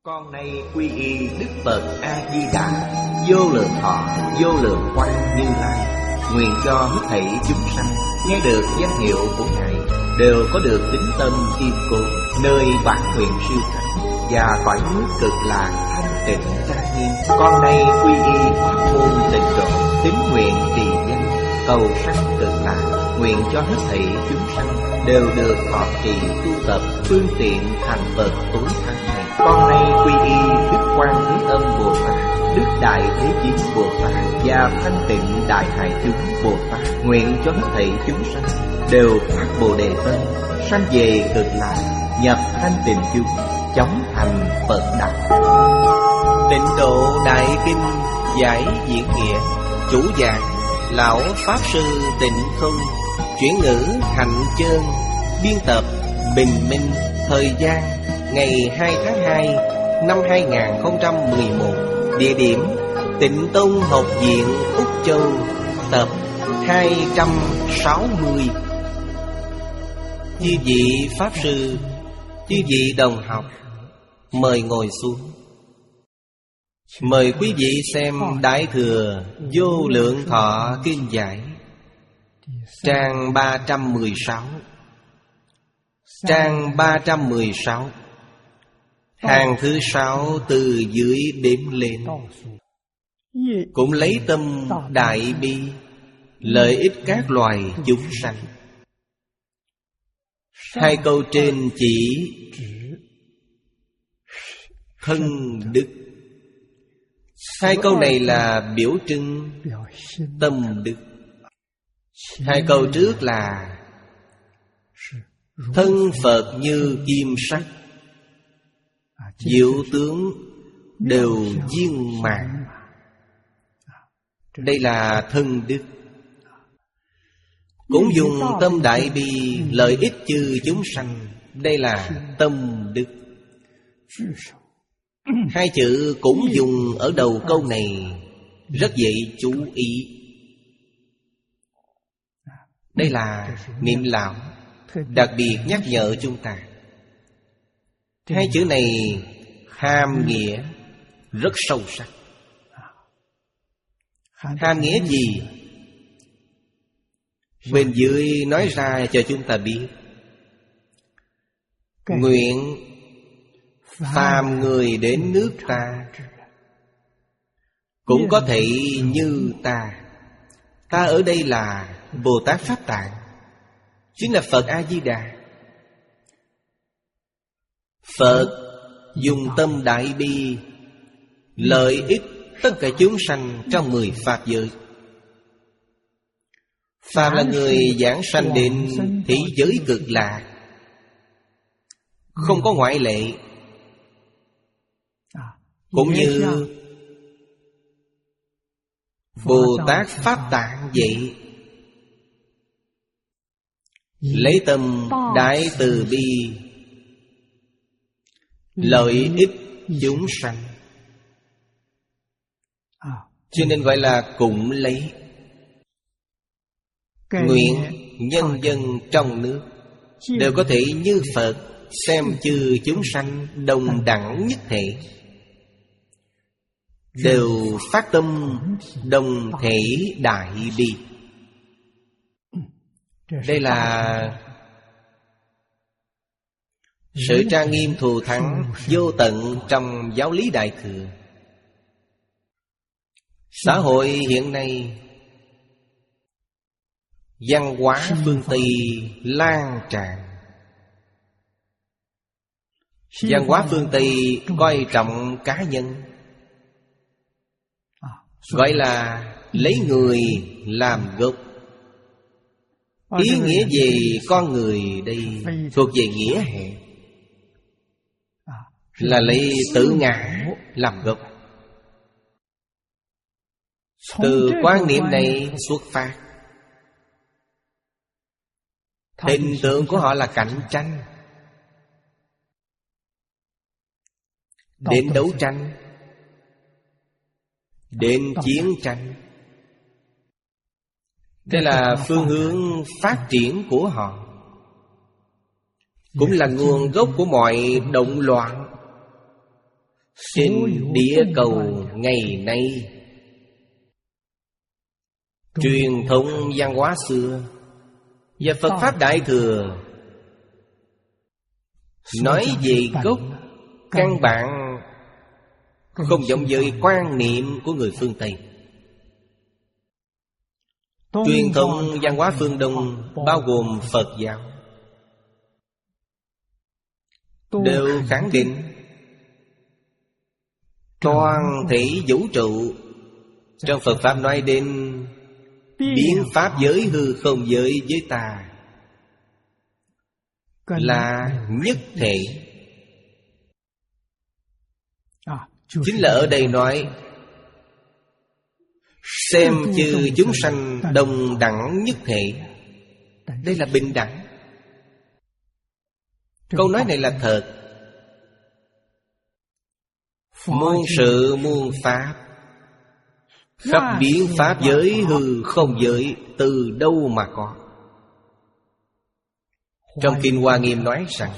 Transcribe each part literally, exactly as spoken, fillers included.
Con nay quy y Đức Phật A Di Đà, vô lượng thọ, vô lượng quang Như Lai. Nguyện cho hết thảy chúng sanh nghe được danh hiệu của Ngài đều có được tín tâm kiên cố, nơi bản nguyện siêu thắng và cõi nước cực lạc thanh tịnh trang nghiêm. Con nay quy y pháp môn tịnh độ, tín nguyện trì danh, cầu sanh cực lạc. Nguyện cho hết thảy chúng sanh đều được thọ trì tu tập phương tiện thành Phật tối thắng này. Con nay quy y Đức Quan Thế Âm Bồ Tát, Đức Đại Thế Chí Bồ Tát và Thanh Tịnh Đại Hải Chúng Bồ Tát. Nguyện cho hết thảy chúng sanh đều phát Bồ Đề tâm, sanh về cực lạc, nhập thanh tịnh chúng, chóng thành Phật đạo. Tịnh Độ Đại Kinh giải diễn nghĩa. Chủ giảng Lão Pháp Sư Tịnh Không. Chuyển ngữ Hạnh Chơn. Biên tập Bình Minh. Thời gian ngày hai tháng hai năm hai nghìn không trăm mười một. Địa điểm Tịnh Tông Học viện Úc Châu. Tập hai trăm sáu mươi. Chư vị Pháp Sư, chư vị đồng học, mời ngồi xuống. Mời quý vị xem Đại Thừa Vô Lượng Thọ Kinh Giải, trang ba trăm mười sáu. Trang ba trăm mười sáu, hàng thứ sáu từ dưới đếm lên. Cũng lấy tâm đại bi, lợi ích các loài chúng sanh. Hai câu trên chỉ thân đức. Hai câu này là biểu trưng tâm đức. Hai câu trước là thân Phật như kim sắc, diệu tướng đều viên mãn. Đây là thân đức. Cũng dùng tâm đại bi, lợi ích chư chúng sanh. Đây là tâm đức. Hai chữ cũng dùng ở đầu câu này rất dễ chú ý. Đây là niệm lão đặc biệt nhắc nhở chúng ta. Hai chữ này hàm nghĩa rất sâu sắc. Hàm nghĩa gì? Bên dưới nói ra cho chúng ta biết. Nguyện phàm người đến nước ta cũng có thể như ta. Ta ở đây là Bồ Tát Pháp Tạng, chính là Phật A-di-đà. Phật dùng tâm đại bi, lợi ích tất cả chúng sanh trong mười pháp giới. Phàm là người giảng sanh đến thế giới cực lạc, không có ngoại lệ. Cũng như Bồ Tát Pháp Tạng vậy, lấy tâm đại từ bi, lợi ích chúng sanh. Cho nên gọi là cũng lấy. Nguyện nhân dân trong nước đều có thể như Phật, xem chư chúng sanh đồng đẳng nhất thể, đều phát tâm đồng thể đại bi. Đây là sự trang nghiêm thù thắng vô tận trong giáo lý Đại Thừa. Xã hội hiện nay văn hóa phương Tây lan tràn. Văn hóa phương Tây coi trọng cá nhân, gọi là lấy người làm gốc. Ý nghĩa về con người đây thuộc về nghĩa hệ, là lấy tự ngã làm gốc. Từ quan niệm này xuất phát, hình tượng của họ là cạnh tranh, đến đấu tranh, đến chiến tranh. Đây là phương hướng phát triển của họ, cũng là nguồn gốc của mọi động loạn. trên địa cầu ngày nay. Truyền thống văn hóa xưa và Phật Pháp Đại Thừa nói về gốc căn bản không giống với quan niệm của người phương Tây. Truyền thống văn hóa phương Đông bao gồm Phật giáo đều khẳng định toàn thể vũ trụ. Trong Phật Pháp nói đến biến pháp giới hư không giới với ta là nhất thể. Chính là ở đây nói xem chư chúng sanh đồng đẳng nhất thể. Đây là bình đẳng. Câu nói này là thật. Muôn sự muôn pháp, khắp biến pháp giới hư không giới, từ đâu mà có? Trong Kinh Hoa Nghiêm nói rằng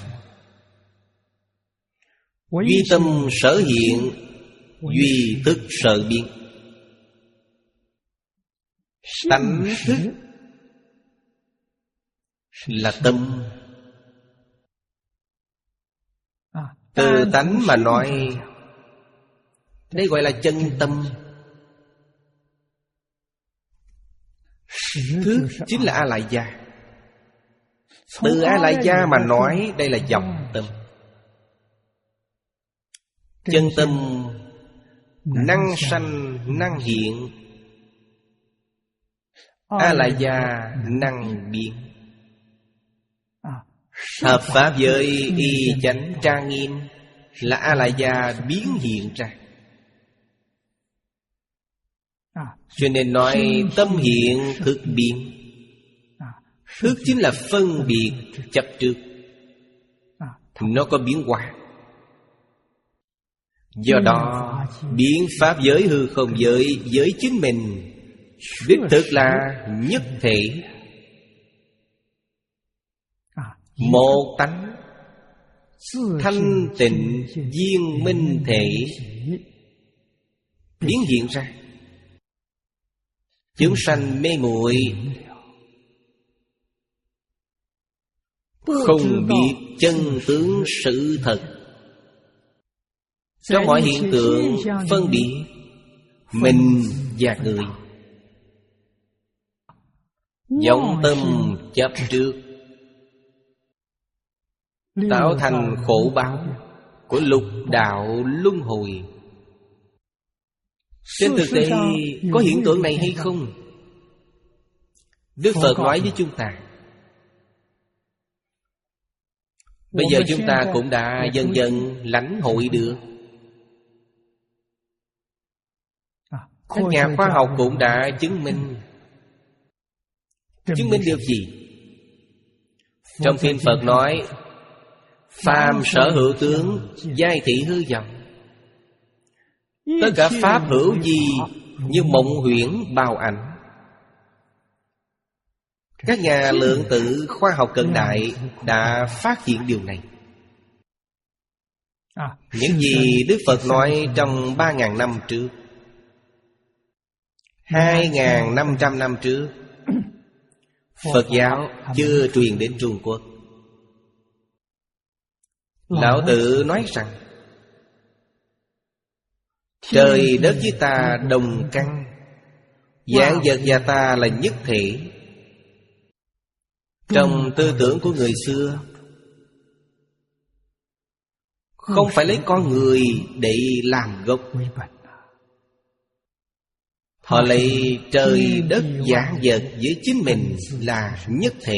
duy tâm sở hiện, duy thức sở biến. Tánh thức là tâm. Từ tánh mà nói, đây gọi là chân tâm. Thức chính là A-lại gia. Từ A-lại gia mà nói, đây là vọng tâm. Chân tâm năng sanh năng hiện, A-lại gia năng biến. Hợp pháp giới y chánh trang nghiêm là A-lại gia biến hiện ra. Cho nên nói tâm hiện thức biến. Thức chính là phân biệt chấp trước, nó có biến hóa. Do đó biến pháp giới hư không giới với chính mình đích thực là nhất thể, một tánh thanh tịnh viên minh thể biến hiện ra. Chúng sanh mê muội, không biết chân tướng sự thật. Trong mọi hiện tượng phân biệt mình và người, vọng tâm chấp trước, tạo thành khổ báo của lục đạo luân hồi. Trên thực tế có hiện tượng này hay không? Đức Phật nói với chúng ta. Bây giờ chúng ta cũng đã dần dần lãnh hội được. Các nhà khoa học cũng đã chứng minh. Chứng minh được gì? Trong Kinh Phật nói phàm sở hữu tướng, giai thị hư vọng. Tất cả pháp hữu gì như mộng huyễn bào ảnh. Các nhà lượng tử khoa học cận đại đã phát hiện điều này. Những gì Đức Phật nói trong ba ngàn năm trước, hai ngàn năm trăm năm trước, Phật giáo chưa truyền đến Trung Quốc. Lão Tử nói rằng trời đất với ta đồng căn, vạn vật và ta là nhất thể. Trong tư tưởng của người xưa, không phải lấy con người để làm gốc. Họ lấy trời đất vạn vật với chính mình là nhất thể.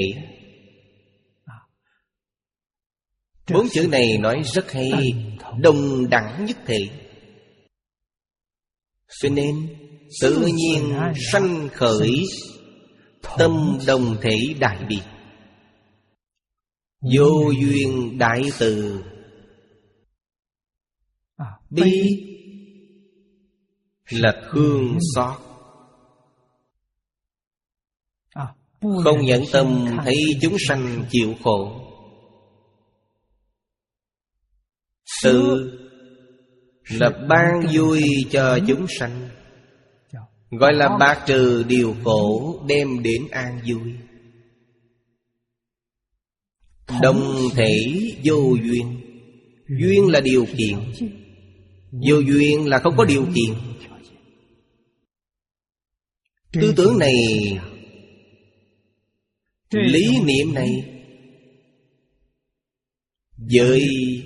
Bốn chữ này nói rất hay, đồng đẳng nhất thể. Cho nên tự nhiên sanh khởi tâm đồng thể đại biệt, vô duyên đại từ, bi là thương xót, không nhẫn tâm thấy chúng sanh chịu khổ. Từ là ban vui cho chúng sanh, gọi là bạc trừ điều khổ, đem đến an vui. Đồng thể vô duyên. Duyên là điều kiện, vô duyên là không có điều kiện. Tư tưởng này, lý niệm này với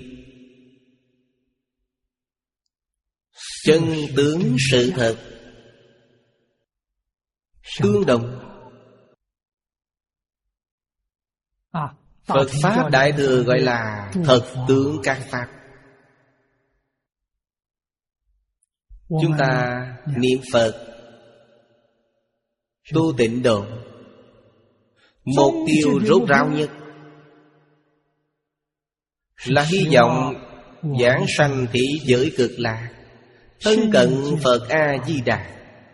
chân tướng sự thật tương đồng. Phật Pháp Đại Thừa gọi là thật tướng các Pháp. Chúng ta niệm Phật, tu tịnh độ, mục tiêu rốt ráo nhất là hy vọng giảng sanh thị giới cực lạc, thân cận Phật A-di-đà.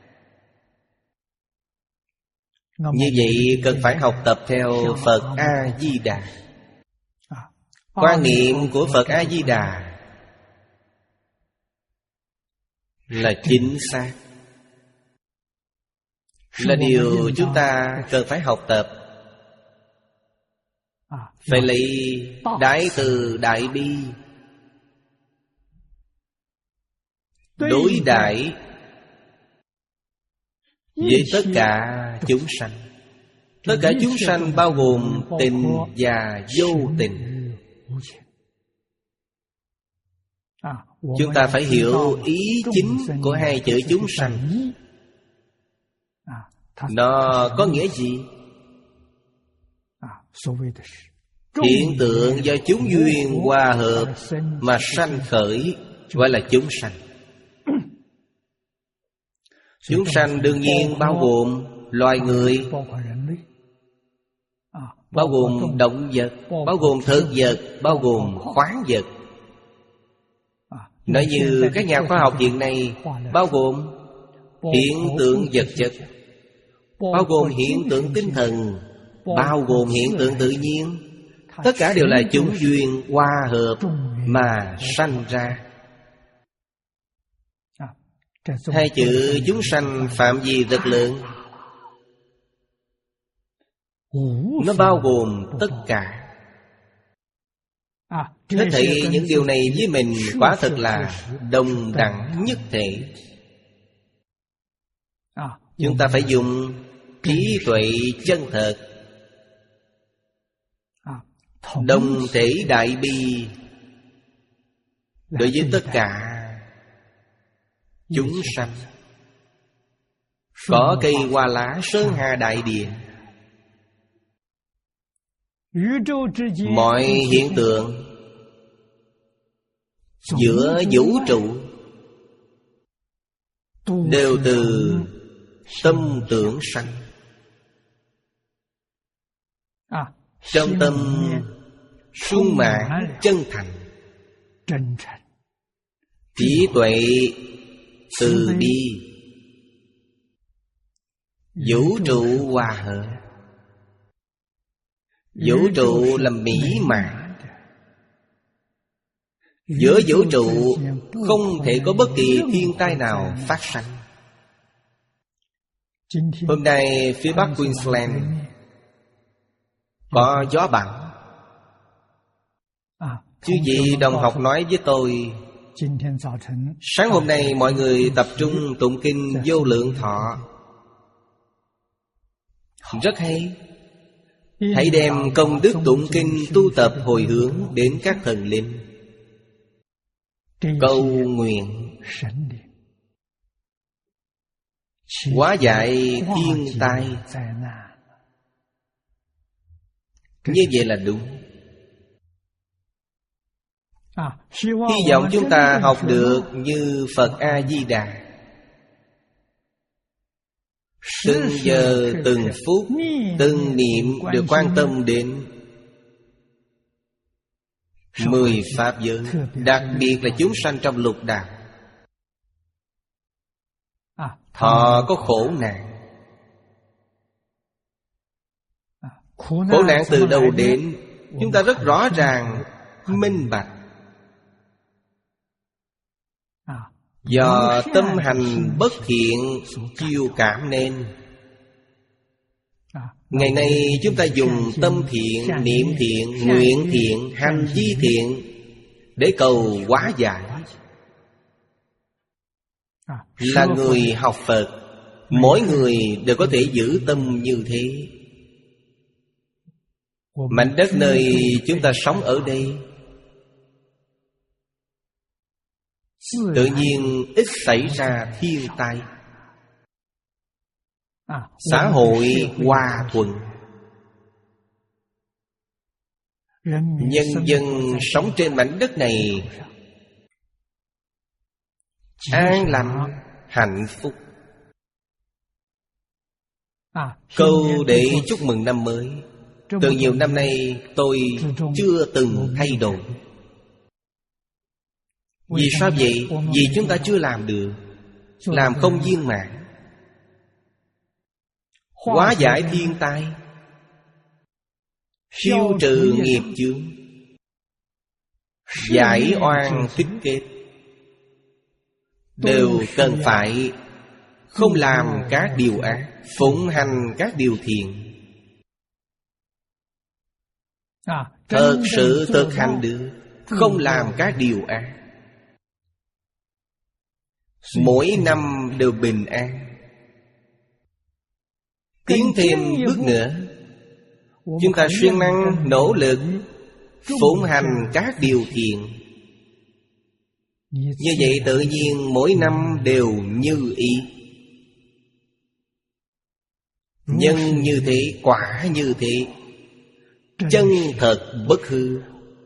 Như vậy cần phải học tập theo Phật A-di-đà. Quan niệm của Phật A-di-đà là chính xác, là điều chúng ta cần phải học tập. Phải lấy đại từ đại bi đối đãi với tất cả chúng sanh. Tất cả chúng sanh bao gồm tình và vô tình. Chúng ta phải hiểu ý chính của hai chữ chúng sanh. Nó có nghĩa gì? Hiện tượng do chúng duyên hòa hợp mà sanh khởi, gọi là chúng sanh. Chúng sanh đương nhiên bao gồm loài người, bao gồm động vật, bao gồm thực vật, bao gồm khoáng vật. Nói như các nhà khoa học hiện nay, bao gồm hiện tượng vật chất, bao gồm hiện tượng tinh thần, bao gồm hiện tượng tự nhiên. Tất cả đều là chúng duyên hòa hợp mà sanh ra. Hai chữ chúng sanh phạm vi rất lớn, nó bao gồm tất cả. Hết thảy những điều này với mình quả thật là đồng đẳng nhất thể. Chúng ta phải dùng trí tuệ chân thật, đồng thể đại bi đối với tất cả chúng sanh. Cỏ cây hoa lá, sơn hà đại địa, mọi hiện tượng giữa vũ trụ đều từ tâm tưởng sanh. Trong tâm sung mãn chân thành, trí tuệ từ bi, vũ trụ hòa hợp. Vũ trụ là mỹ mãn. Giữa vũ trụ không thể có bất kỳ thiên tai nào phát sanh. Hôm nay phía bắc Queensland có gió bão. Chứ gì đồng học nói với tôi, sáng hôm nay mọi người tập trung tụng kinh Vô Lượng Thọ. Rất hay. Hãy đem công đức tụng kinh tu tập hồi hướng đến các thần linh, cầu nguyện hóa giải thiên tai. Như vậy là đúng. Hy vọng chúng ta học được như Phật A-di-đà, từng giờ từng phút từng niệm được quan tâm đến mười pháp giới, đặc biệt là chúng sanh trong lục đạo. Họ có khổ nạn. Khổ nạn từ đâu đến, chúng ta rất rõ ràng, minh bạch. Do tâm hành bất thiện chiêu cảm nên. Ngày nay chúng ta dùng tâm thiện, niệm thiện, nguyện thiện, hành vi thiện để cầu hóa giải. Là người học Phật, mỗi người đều có thể giữ tâm như thế. Mảnh đất nơi chúng ta sống ở đây tự nhiên ít xảy ra thiên tai, xã hội hòa thuận, nhân dân sống trên mảnh đất này an lành, hạnh phúc. Câu để chúc mừng năm mới từ nhiều năm nay tôi chưa từng thay đổi. Vì sao vậy? Vì chúng ta chưa làm được, làm không viên mãn. Hóa giải thiên tai, siêu trừ nghiệp chướng, giải oan tích kết, đều cần phải không làm các điều ác, phụng hành các điều thiện. Thật sự thực hành được, không làm các điều ác, mỗi năm đều bình an. Tiến thêm bước nữa, chúng ta siêng năng nỗ lực phụng hành các điều thiện. Như vậy tự nhiên mỗi năm đều như ý. Nhân như thế, quả như thế, chân thật bất hư.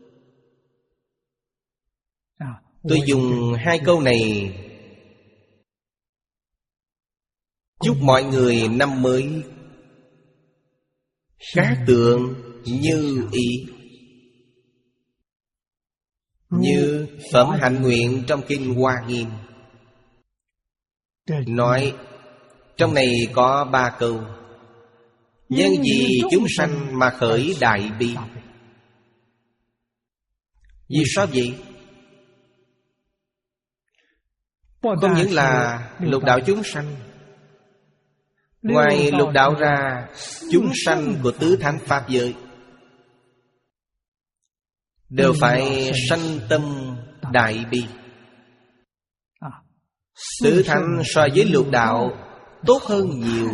Tôi dùng hai câu này chúc mọi người năm mới cát tường như ý. Như phẩm hạnh nguyện trong kinh Hoa Nghiêm nói, trong này có ba câu: nhân vì chúng sanh mà khởi đại bi. Vì sao vậy? Không những là lục đạo chúng sanh, ngoài lục đạo ra, chúng sanh của tứ thánh pháp giới đều phải sanh tâm đại bi. Tứ thánh so với lục đạo tốt hơn nhiều.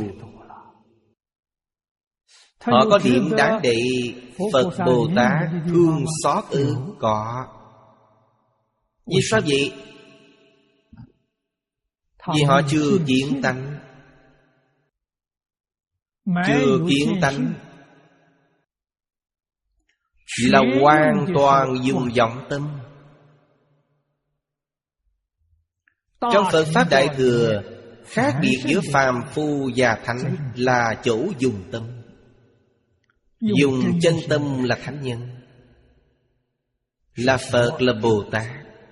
Họ có điểm đáng để Phật Bồ Tát thương xót ư? Có. Vì sao vậy? Vì họ chưa kiến tánh. Chưa kiến tánh là hoàn toàn dùng vọng tâm. Trong Phật Pháp Đại Thừa, khác biệt giữa phàm phu và thánh là chỗ dùng tâm. Dùng chân tâm là thánh nhân, là Phật, là Bồ Tát.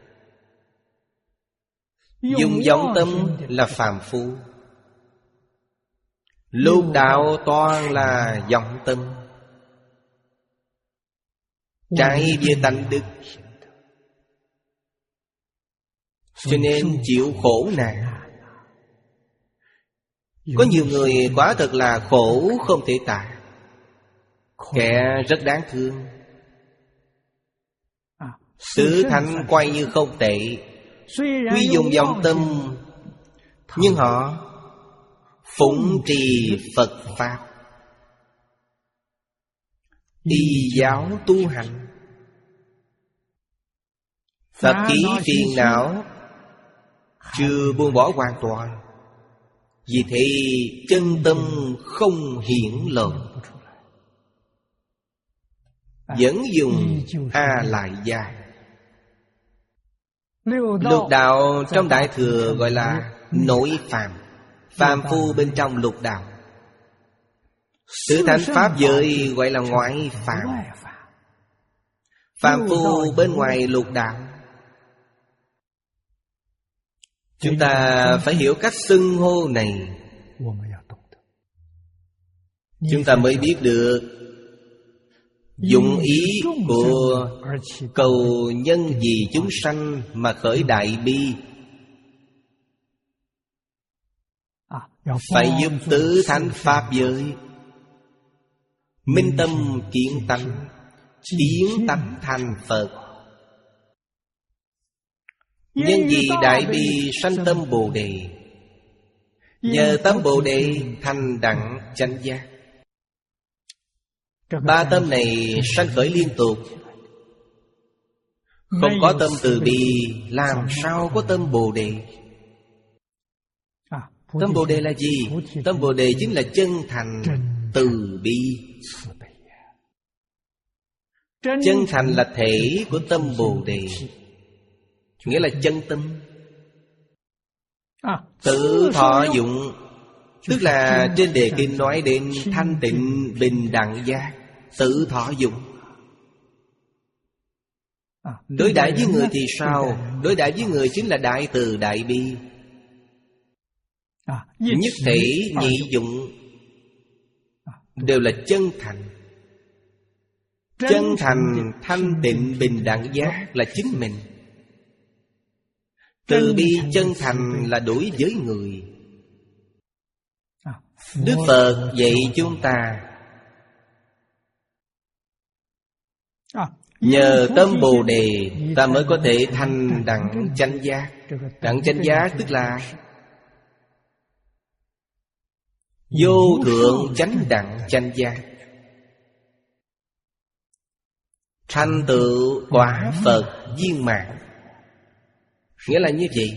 Dùng vọng tâm là phàm phu. Lục đạo toàn là vọng tâm, trái với tánh đức, cho nên chịu khổ nạn. Có nhiều người quả thật là khổ không thể tả, kẻ rất đáng thương. Tứ thánh quay như không tệ, tuy dùng vọng tâm, nhưng họ phụng trì Phật Pháp, y giáo tu hành. Tập khí phiền não chưa buông bỏ hoàn toàn. Vì thế chân tâm không hiển lộ, vẫn dùng A Lại Gia. Lục đạo trong Đại Thừa gọi là nội phàm, phàm phu bên trong lục đạo. Tứ thánh pháp giới gọi là ngoại phàm, phàm phu bên ngoài lục đạo. Chúng ta phải hiểu cách xưng hô này, chúng ta mới biết được dụng ý của cầu nhân vì chúng sanh mà khởi đại bi phải giúp tứ thánh pháp giới minh tâm kiến tánh, tiến tánh thành Phật. Nhân vì đại bi sanh tâm Bồ Đề, nhờ tâm Bồ Đề thành đẳng chánh giác. Ba tâm này sanh khởi liên tục. Không có tâm từ bi, làm sao có tâm Bồ Đề? Tâm Bồ Đề là gì? Tâm Bồ Đề chính là chân thành từ bi. Chân thành là thể của tâm Bồ Đề, nghĩa là chân tâm. Tự thọ dụng, tức là trên đề kinh nói đến thanh tịnh bình đẳng giác. Tự thọ dụng. Đối đãi với người thì sao? Đối đãi với người chính là đại từ đại bi. Nhất thể nhị dụng, đều là chân thành. Chân thành thanh tịnh bình đẳng giác là chính mình. Từ bi chân thành là đối với người. Đức Phật dạy chúng ta nhờ tâm Bồ Đề ta mới có thể thành đẳng chánh giác. Đẳng chánh giác tức là vô thượng chánh đẳng chánh giác, thành tựu quả Phật viên mãn. Nghĩa là như vậy.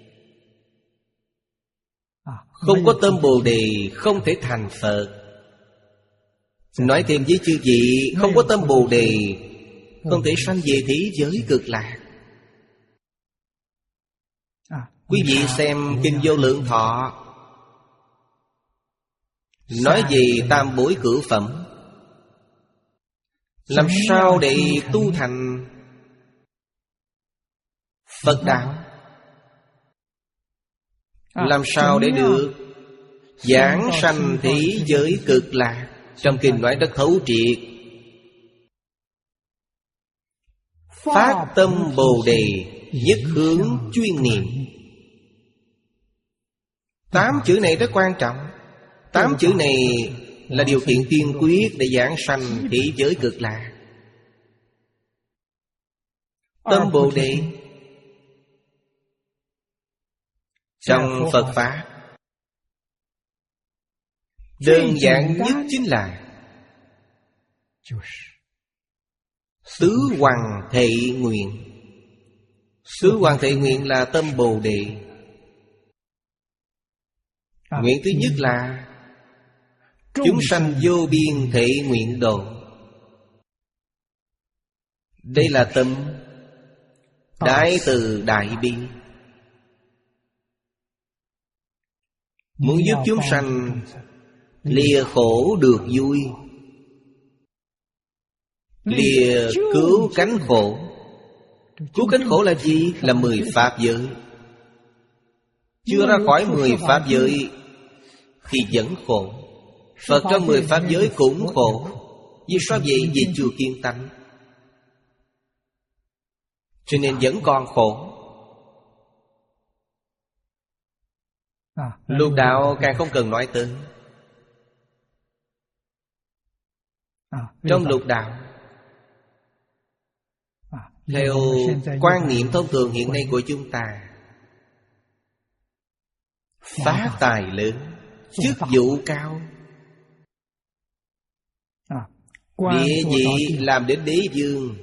Không có tâm Bồ Đề không thể thành Phật. Nói thêm với chư vị, không có tâm Bồ Đề không thể sanh về thế giới cực lạc. Quý vị xem Kinh Vô Lượng Thọ, nói về tam bối cửu phẩm, làm sao để tu thành Phật đạo, làm sao để được giảng sanh thế giới cực lạc. Trong kinh nói rất thấu triệt. Phát tâm Bồ Đề, nhất hướng chuyên niệm. Tám chữ này rất quan trọng. Tám chữ này là điều kiện tiên quyết để giảng sanh thế giới cực lạc. Tâm Bồ Đề trong Phật Pháp đơn giản nhất chính là tứ hoằng thệ nguyện. Tứ hoằng thệ nguyện là tâm Bồ Đề. Nguyện thứ nhất là chúng sanh vô biên thệ nguyện độ. Đây là tâm đại từ đại bi. Muốn giúp chúng sanh lìa khổ được vui, lìa cứu cánh khổ. Cứu cánh khổ là gì? Là mười pháp giới. Chưa ra khỏi mười pháp giới thì vẫn khổ. Phật trong mười pháp giới cũng khổ. Vì sao vậy? Vì chưa kiên tánh, cho nên vẫn còn khổ. Lục đạo càng không cần nói tới. Trong lục đạo, theo quan niệm thông thường hiện nay của chúng ta, phát tài lớn, chức vụ cao, địa vị làm đến đế vương.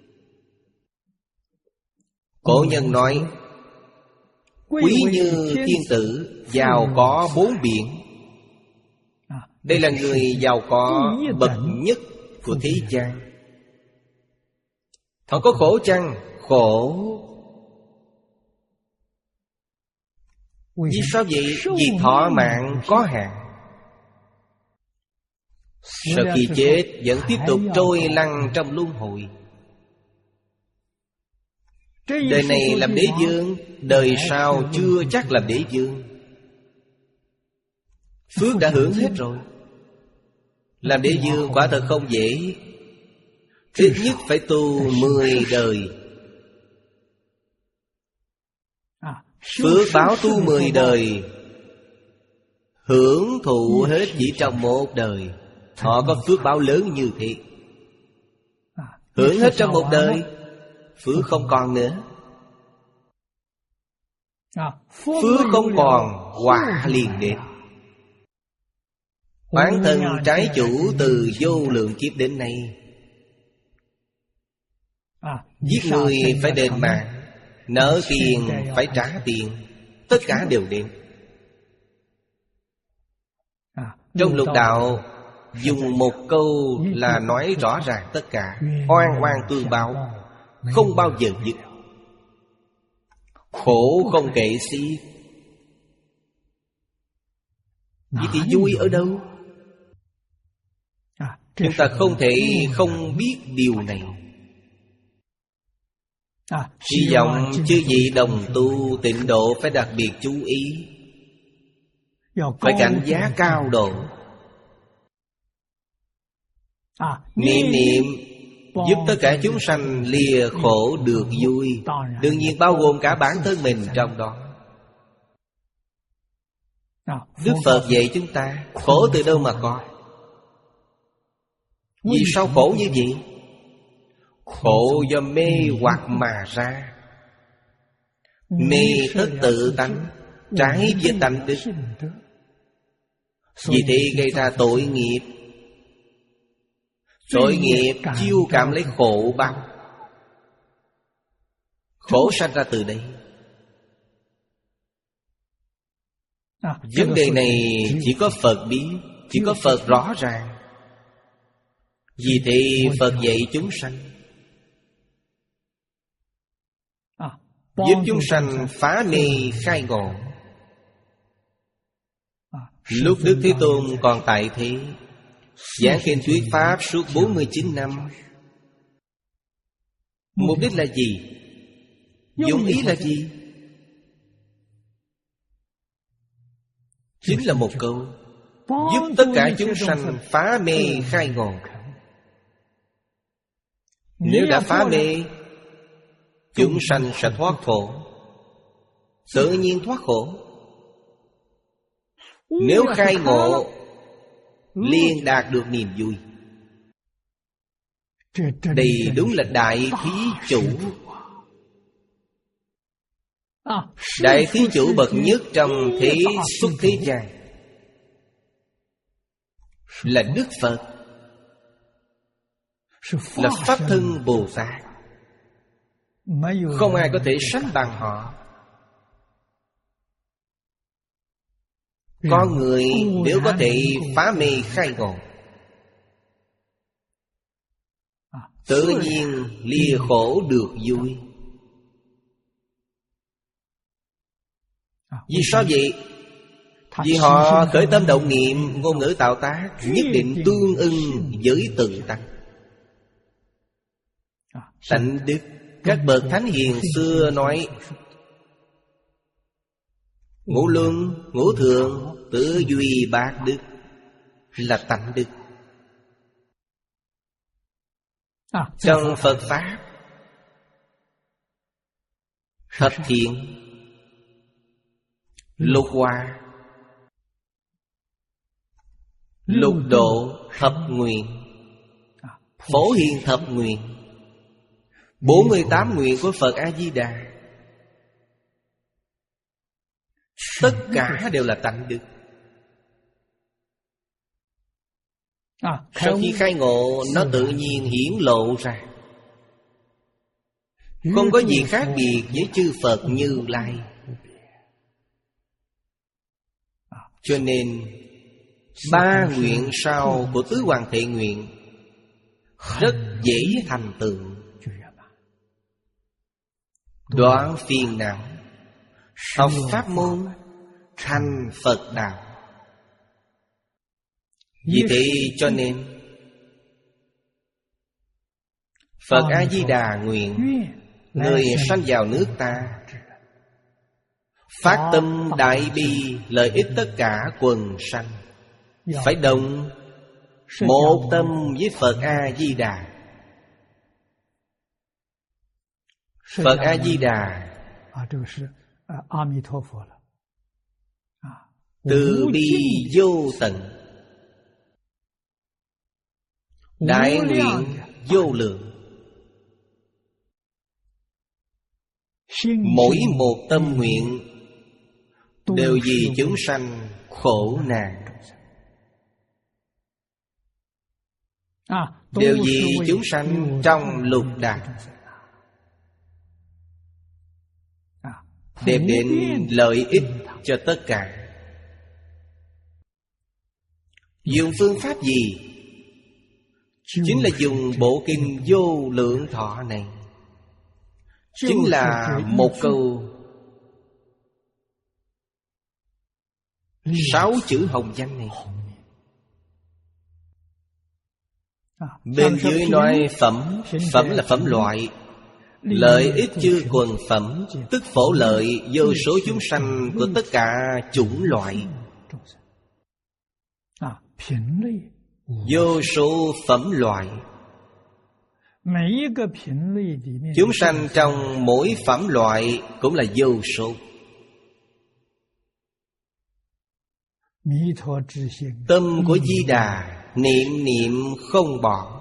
Cổ nhân nói quý như thiên tử, giàu có bốn biển. Đây là người giàu có bậc nhất của thế gian. Họ có khổ chăng? Khổ. Vì sao vậy? Vì thọ mạng có hạn. Sau khi chết vẫn tiếp tục trôi lăn trong luân hồi. Đời này làm đế vương, đời sau chưa chắc làm đế vương. Phước đã hưởng hết rồi. Làm đế vương quả thật không dễ. Ít nhất phải tu mười đời. Phước báo tu mười đời hưởng thụ hết chỉ trong một đời. Họ có phước báo lớn như thế. Hưởng hết trong một đời, phước không còn nữa. Phước không còn, quả liền đến. Bản thân trái chủ từ vô lượng kiếp đến nay, giết người phải đền mạng, nợ tiền phải trả tiền, tất cả đều đến. Trong lục đạo dùng một câu là nói rõ ràng tất cả. Oan oan tương báo, không bao giờ dứt. Khổ không kể xiết. Vậy thì vui ở đâu? Chúng ta không thể không biết điều này. Hy vọng chư vị đồng tu tịnh độ phải đặc biệt chú ý, phải cảnh giác cao độ. Niệm niệm giúp tất cả chúng sanh lìa khổ được vui, đương nhiên bao gồm cả bản thân mình trong đó. Đức Phật dạy chúng ta, khổ từ đâu mà có? Vì sao khổ như vậy? Khổ do mê hoặc mà ra. Mê thất tự tánh, trái với tánh đức, vì thế gây ra tội nghiệp. Tội nghiệp chiêu cảm lấy khổ báo. Khổ sanh ra từ đây. Vấn đề này chỉ có Phật biết, chỉ có Phật rõ ràng. Vì thế Phật dạy chúng sanh, giúp chúng sanh phá mê khai ngộ. Lúc Đức Thế Tôn còn tại thế, giảng kinh thuyết pháp suốt bốn mươi chín năm. Mục đích là gì? Dụng ý là gì? Chính là một câu: giúp tất cả chúng sanh phá mê khai ngộ. Nếu đã phá mê, chúng sanh sẽ thoát khổ, tự nhiên thoát khổ. Nếu khai ngộ, liền đạt được niềm vui. Đây đúng là đại thí chủ. Đại thí chủ bậc nhất trong thế xuất thế gian là Đức Phật, là Pháp Thân Bồ Tát. Không ai có thể sánh bằng họ. Con người nếu có thể phá mê khai ngộ, tự nhiên lìa khổ được vui. Vì sao vậy? Vì họ khởi tâm động niệm, ngôn ngữ tạo tác nhất định tương ưng với tự tánh. Tánh đức, các bậc thánh hiền xưa nói: ngũ luân, ngũ thượng, tứ duy bát đức, là tánh đức. Trong Phật Pháp, thập thiện, lục hòa, lục độ, thập nguyện, phổ hiền thập nguyện, bốn mươi tám nguyện của Phật A-di-đà, tất cả đều là tánh đức. Sau khi khai ngộ, nó tự nhiên hiển lộ ra, không có gì khác biệt với chư Phật Như Lai. Cho nên ba nguyện sau của tứ hoàng thệ nguyện rất dễ thành tựu. Đoạn phiền não, học pháp môn, thành Phật đạo. Vì thế cho nên Phật A-di-đà nguyện người sanh vào nước ta, phát tâm đại bi lợi ích tất cả quần sanh, phải đồng một tâm với Phật A-di-đà. Phật A-di-đà từ bi vô tận, đại nguyện vô lượng. Mỗi một tâm nguyện đều vì chúng sanh khổ nạn, đều vì chúng sanh trong lục đạo, đem đến lợi ích cho tất cả. Dùng phương pháp gì? Chính là dùng bộ kinh Vô Lượng Thọ này. Chính là một câu sáu chữ hồng danh này. Bên dưới nói phẩm, phẩm là phẩm loại, lợi ích chư quần phẩm, tức phổ lợi vô số chúng sanh của tất cả chủng loại. Vô số phẩm loại, chúng sanh trong mỗi phẩm loại cũng là vô số. Tâm của Di Đà niệm niệm không bỏ,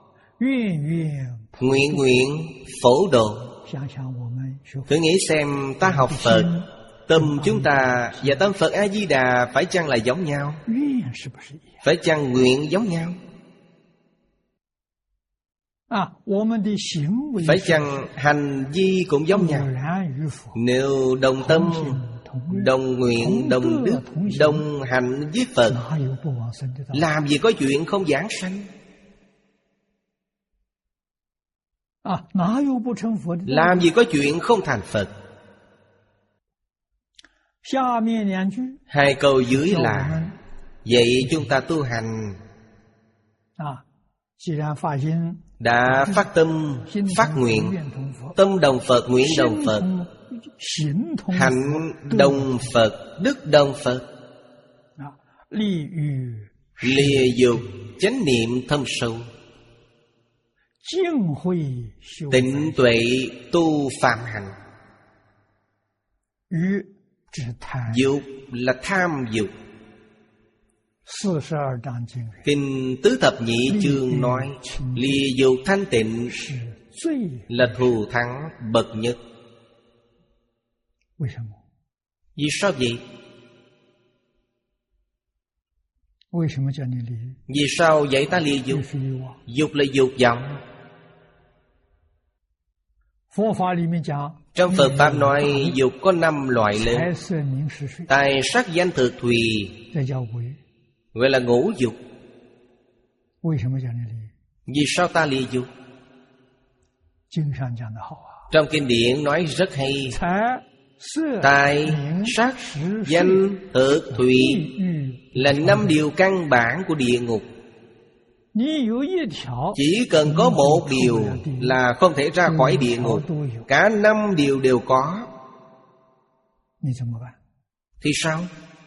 nguyện nguyện phổ độ. Thử nghĩ xem, ta học Phật, tâm chúng ta và tâm Phật A-di-đà phải chăng là giống nhau? Phải chăng nguyện giống nhau? Phải chăng hành vi cũng giống nhau? Nếu đồng tâm, đồng nguyện, đồng đức, đồng hành với Phật, làm gì có chuyện không giảng sanh? Làm gì có chuyện không thành Phật? Hai câu dưới là vậy chúng ta tu hành. Đã phát tâm, phát nguyện, tâm đồng Phật, nguyện đồng Phật, hạnh đồng Phật, đức đồng Phật, lìa dục, chánh niệm thâm sâu, tịnh tuệ tu phạm hành. Dục là tham dục. Kinh Tứ Thập Nhị Chương nói lìa dục thanh tịnh là thù thắng bậc nhất. Vì sao vậy? Vì sao dạy ta lìa dục? Dục là dục vọng. Trong Phật Pháp nói dục có năm loại lớn: tài sắc danh thực thùy, gọi là ngũ dục. Vì sao ta lìa dục? Trong kinh điển nói rất hay: tài sắc danh thực thùy là năm điều căn bản của địa ngục. Chỉ cần có một điều là không thể ra khỏi địa ngục. Cả năm điều đều có. Thì sao?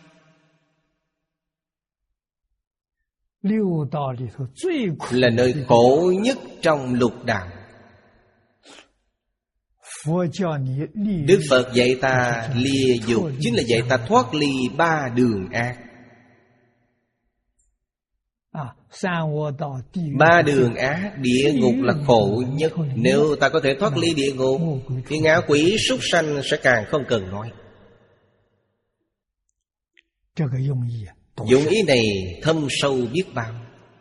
Là nơi khổ nhất trong lục đạo. Đức Phật dạy ta lìa dục, chính là dạy ta thoát ly ba đường ác. Ba đường ác, địa ngục là khổ nhất. Nếu ta có thể thoát ly địa ngục thì ngạ quỷ súc sanh sẽ càng không cần nói. Dụng ý này thâm sâu biết bao.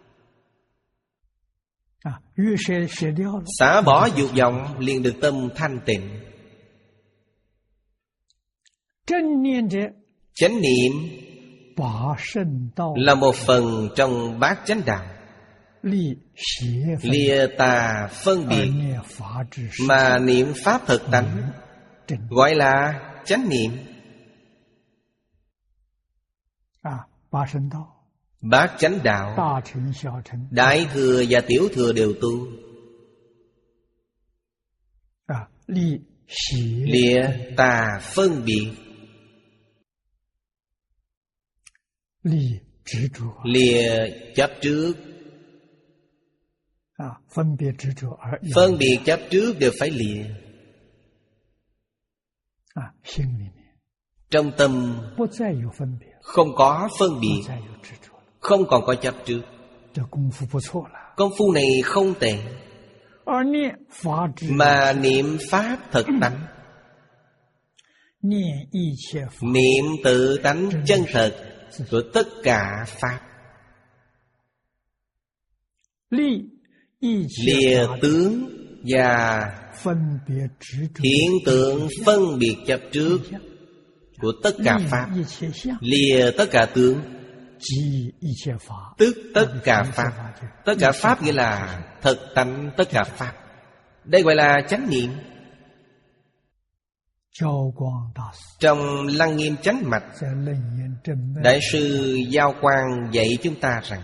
Xả bỏ dục vọng liền được tâm thanh tịnh. Chánh niệm là một phần trong bát chánh đạo, lìa tà phân biệt mà niệm pháp thực tánh, gọi là chánh niệm. Bát chánh đạo, đại thừa và tiểu thừa đều tu. Lìa tà phân biệt, lìa chấp trước. Phân biệt chấp trước đều phải lìa. Trong tâm không có phân biệt, không còn có chấp trước. Công phu này không tệ. Mà niệm Pháp thật tánh, niệm tự tánh chân thật của tất cả Pháp, lìa tướng và hiện tượng phân biệt chấp trước của tất cả Pháp, lìa tất cả tướng, tức tất cả Pháp. Tất cả Pháp nghĩa là thật tánh tất cả Pháp. Đây gọi là chánh niệm. Trong Lăng Nghiêm Chánh Mạch, Đại sư Giao Quang dạy chúng ta rằng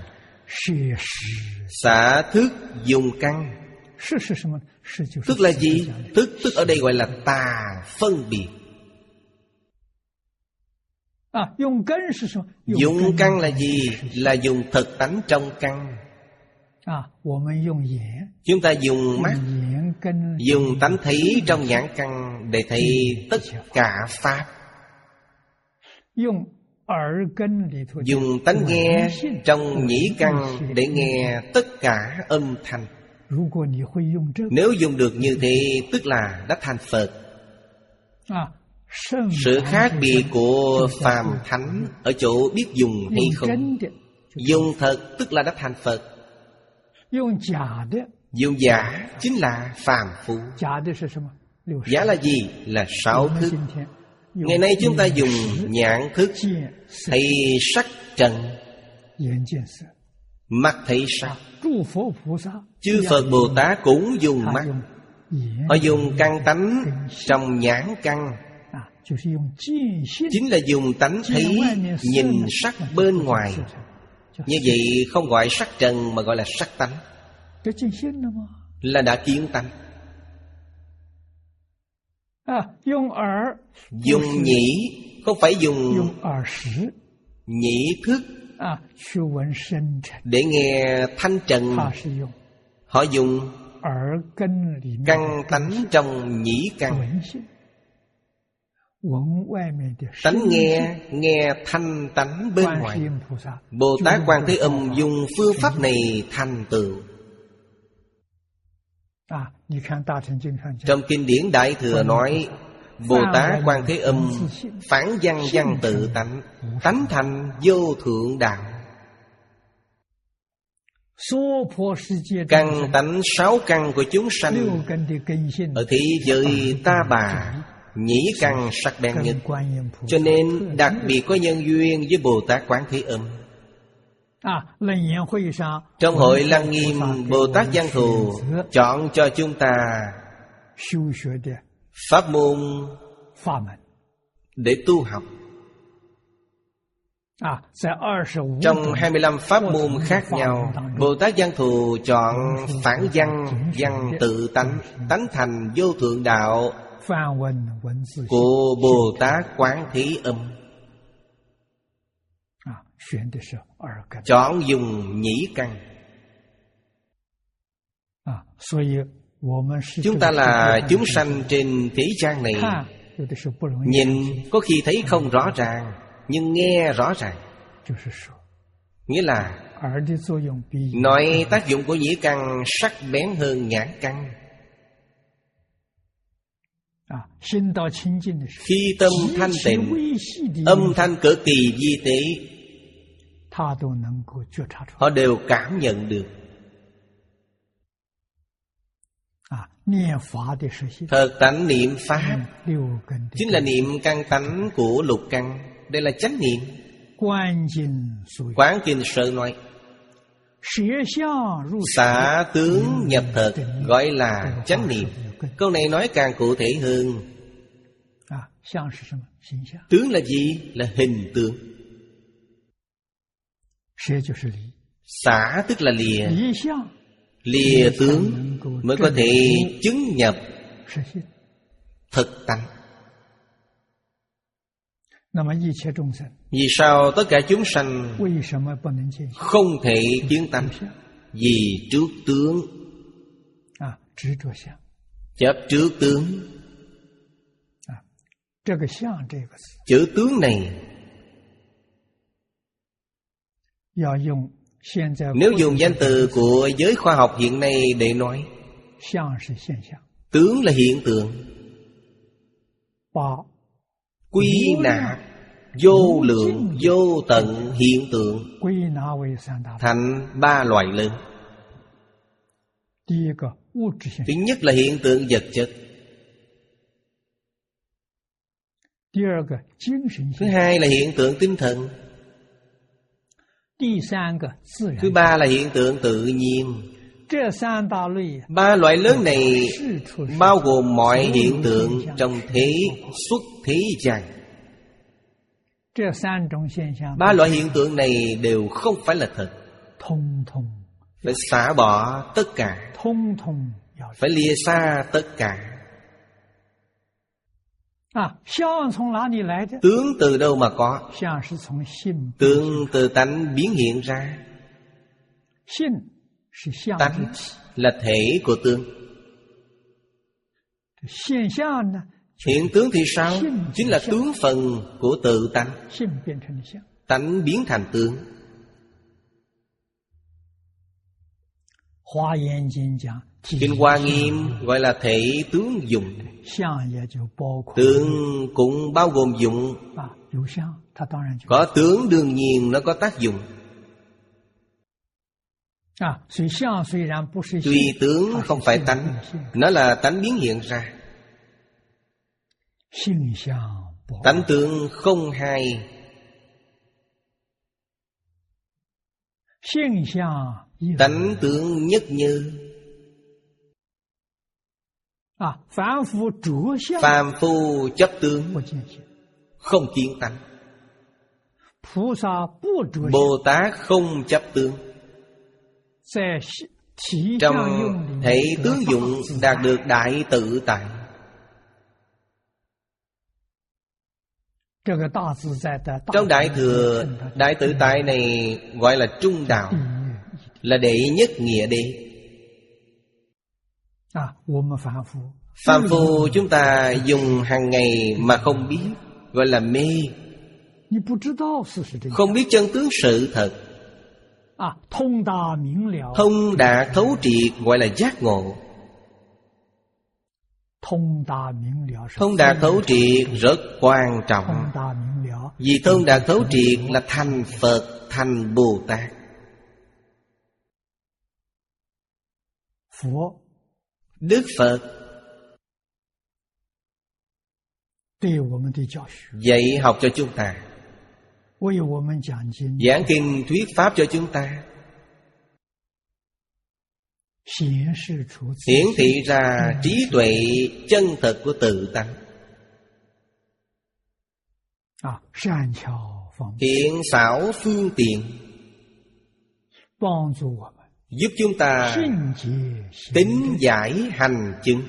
xả thức dùng căn. Tức là gì? Thức tức ở đây gọi là tà phân biệt. Dùng căn là gì? Là dùng thực tánh trong căn. Chúng ta dùng mắt, dùng tánh thấy trong nhãn căn để thấy tất cả Pháp. Dùng tánh nghe trong nhĩ căn để nghe tất cả âm thanh. Nếu dùng được như thế, tức là đã thành Phật. Sự khác biệt của phàm thánh ở chỗ biết dùng hay không. Dùng thật tức là đã thành Phật. Dùng giả chính là phàm phu. Giả là gì? Là sáu thức. Ngày nay chúng ta dùng nhãn thức thấy sắc trần, mắt thấy sắc. Chư Phật Bồ Tát cũng dùng mắt. Họ dùng căn tánh trong nhãn căn, chính là dùng tánh thấy nhìn sắc bên ngoài. Như vậy không gọi sắc trần mà gọi là sắc tánh, là đã kiến tánh. Dùng nhĩ, không phải dùng nhĩ thức để nghe thanh trần. Họ dùng căn tánh trong nhĩ căn. Tánh nghe, nghe thanh tánh bên ngoài. Bồ Tát Quan Thế Âm dùng phương pháp này thành tựu. Trong kinh điển Đại Thừa nói, Bồ Tát Quan Thế Âm phản văn văn tự tánh, tánh thành vô thượng đạo. Căn tánh sáu căn của chúng sanh ở thế giới Ta Bà, nhĩ căn sắc bén nhất, cho nên đặc biệt có nhân duyên với Bồ Tát Quán Thế Âm. Trong hội Lăng Nghiêm, Bồ Tát Văn Thù chọn cho chúng ta pháp môn để tu học. Trong hai mươi lăm pháp môn khác nhau, Bồ Tát Văn Thù chọn phản văn văn tự tánh, tánh thành vô thượng đạo của Bồ Tát Quán Thế Âm. Chọn dùng nhĩ căn. Chúng ta là chúng sanh trên thế gian này, nhìn có khi thấy không rõ ràng, nhưng nghe rõ ràng. Nghĩa là nói tác dụng của nhĩ căn sắc bén hơn nhãn căn. Khi tâm thanh tịnh, âm thanh cực kỳ vi tế, họ đều cảm nhận được. Thật tánh niệm Pháp chính là niệm căn tánh của lục căn. Đây là chánh niệm. Quán Kinh Sở nói xả tướng nhập thật gọi là chánh niệm. Câu này nói càng cụ thể hơn. Tướng là gì? Là hình tướng. Xả tức là lìa. Lìa tướng mới có thể chứng nhập thực tánh. Vì sao tất cả chúng sanh không thể kiến tánh? Vì trước tướng, chấp trước tướng. Chữ tướng này Nếu dùng danh từ của giới khoa học hiện nay để nói, tướng là hiện tượng, quy nạp vô lượng vô tận hiện tượng thành ba loại lớn. Thứ nhất là hiện tượng vật chất, thứ hai là hiện tượng tinh thần, thứ ba là hiện tượng tự nhiên. Ba loại lớn này bao gồm mọi hiện tượng trong thế xuất thế gian. Ba loại hiện tượng này đều không phải là thật. Phải xả bỏ tất cả, phải lìa xa tất cả. Tướng từ đâu mà có? Tướng từ tánh biến hiện ra. Tánh là thể của tướng. Hiện tướng thì sao? Chính là tướng phần của tự tánh. Tánh biến thành tướng. Kinh Hoa Nghiêm gọi là thể tướng dụng. Tướng cũng bao gồm dụng. Có tướng đương nhiên nó có tác dụng. Tuy tướng không phải tánh, nó là tánh biến hiện ra. Tánh tướng không hai. Tánh tướng nhất như. Phàm phu chấp tướng, không kiến tánh. Bồ Tát không chấp tướng. Trong thể tướng dụng đạt được đại tự tại. Trong Đại Thừa, đại tự tại này gọi là trung đạo, là đệ nhất nghĩa đế. Phàm phu chúng ta dùng hàng ngày mà không biết, gọi là mê. Không biết chân tướng sự thật. Thông đạt thấu triệt gọi là giác ngộ. Thông đạt thấu triệt rất quan trọng. Vì thông đạt thấu triệt là thành Phật, thành Bồ Tát. Đức Phật dạy học cho chúng ta, giảng kinh thuyết pháp cho chúng ta, hiển thị ra trí tuệ chân thật của tự tánh. Thiện xảo phương tiện giúp chúng ta tín giải hành chứng.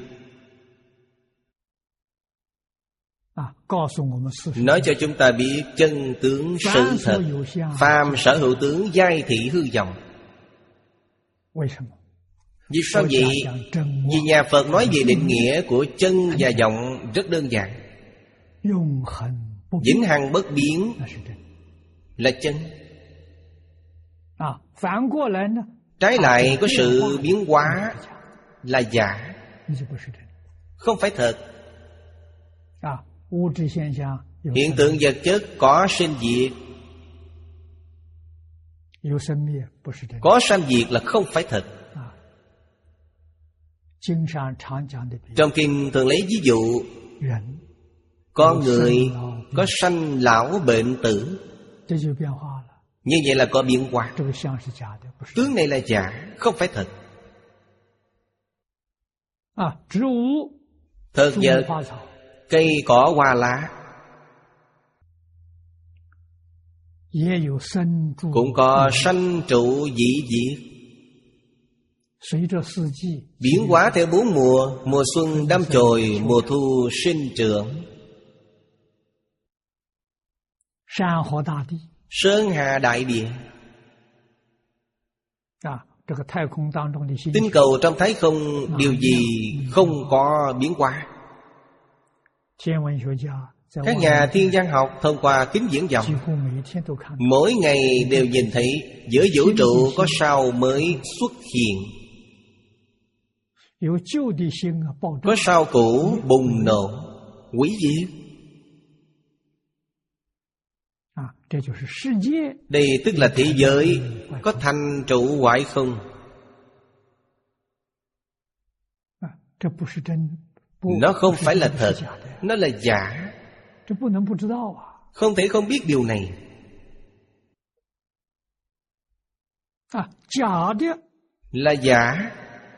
Nói cho chúng ta biết chân tướng sự thật. Phàm sở hữu tướng, giai thị hư vọng. Vì sao vậy? Vì nhà Phật nói về định nghĩa của chân và vọng rất đơn giản. Vĩnh hằng bất biến là chân. Trái lại có sự biến hóa là giả, không phải thật. Hiện tượng vật chất có sinh diệt, có sanh diệt là không phải thật. Trong kinh thường lấy ví dụ, con người có sanh lão bệnh tử, như vậy là có biến hóa. Tướng này là giả, không phải thật. Thực vật, cây cỏ hoa lá cũng có sanh trụ dĩ diệt, biến hóa theo bốn mùa. Mùa xuân đâm chồi, mùa thu sinh trưởng. Sơn hà đại địa, tinh cầu trong thái không điều gì không có biến hóa. Các nhà thiên văn học thông qua kính viễn vọng mỗi ngày đều nhìn thấy giữa vũ trụ có sao mới xuất hiện, có sao cũ bùng nổ hủy diệt. Đây tức là thế giới có thành trụ hoại không. Nó không phải là thật, nó là giả. Không thể không biết điều này. Là giả.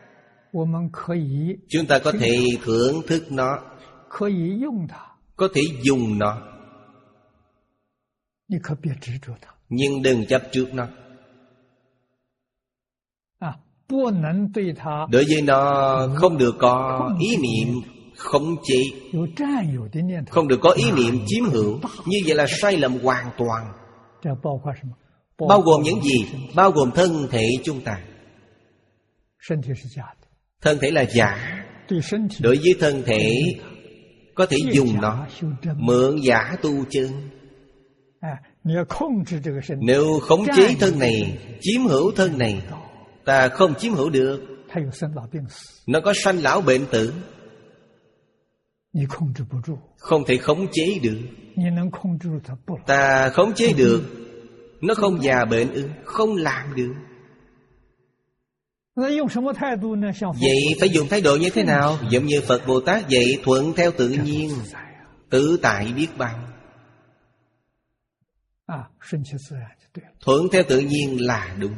Chúng ta có thể thưởng thức nó, có thể dùng nó, nhưng đừng chấp trước nó. Đối với nó không được có ý niệm khống chế, không được có ý niệm chiếm hữu. Như vậy là sai lầm hoàn toàn. Bao gồm những gì? Bao gồm thân thể chúng ta. Thân thể là giả. Đối với thân thể có thể dùng nó, mượn giả tu chân. Nếu khống chế thân này, chiếm hữu thân này, ta không chiếm hữu được. Nó có sanh lão bệnh tử, không thể khống chế được. Ta khống chế được, nó không già bệnh ư? Không làm được. Vậy phải dùng thái độ như thế nào? Giống như Phật Bồ Tát dạy, thuận theo tự nhiên, tự tại biết bao. Thuận theo tự nhiên là đúng.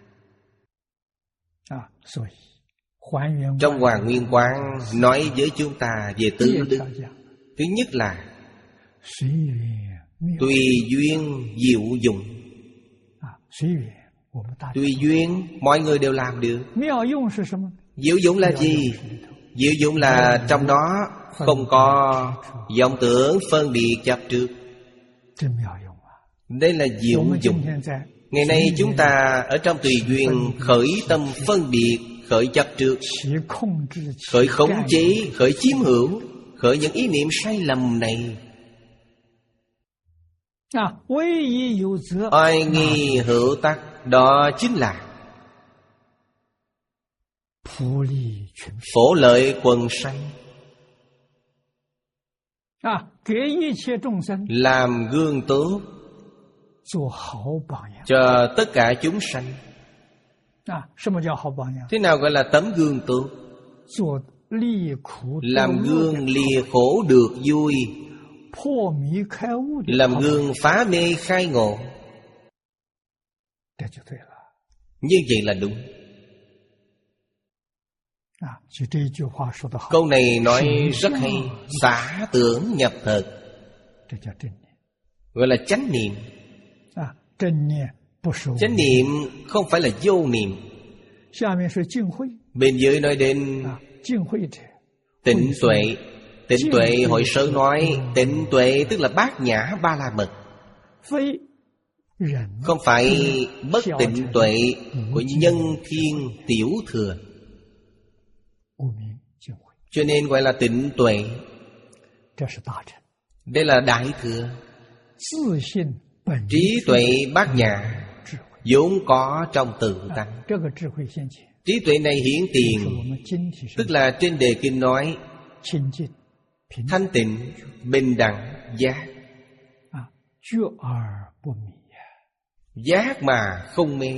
Trong Hoàn Nguyên Quán nói với chúng ta về tứ đức. Thứ nhất là tùy duyên diệu dụng. Tùy duyên mọi người đều làm được. Diệu dụng là gì? Diệu dụng là trong đó không có vọng tưởng phân biệt chấp trước. Đây là diệu dụng. Ngày nay chúng ta ở trong tùy duyên khởi tâm phân biệt, khởi chấp trước, khởi khống chế, khởi chiếm hữu, khởi những ý niệm sai lầm này. Oai nghi hữu tắc, đó chính là phổ lợi quần sanh, làm gương tốt cho tất cả chúng sanh. Thế nào gọi là tấm gương tốt? Làm gương lìa khổ được vui, làm gương phá mê khai ngộ. Như vậy là đúng. Câu này nói rất hay. Xả tưởng nhập thật, gọi là chánh niệm. Chánh niệm không phải là vô niệm. Bên dưới nói đến tịnh tuệ. Tịnh tuệ Hội Sơn nói tịnh tuệ tức là bát nhã ba la mật, không phải bất tịnh tuệ của nhân thiên tiểu thừa. Cho nên gọi là tịnh tuệ. Đây là đại thừa. Trí tuệ bát nhã vốn có trong tự tánh. Trí tuệ này hiển tiền, tức là trên đề kinh nói thanh tịnh, bình đẳng, giác. Giác mà không mê.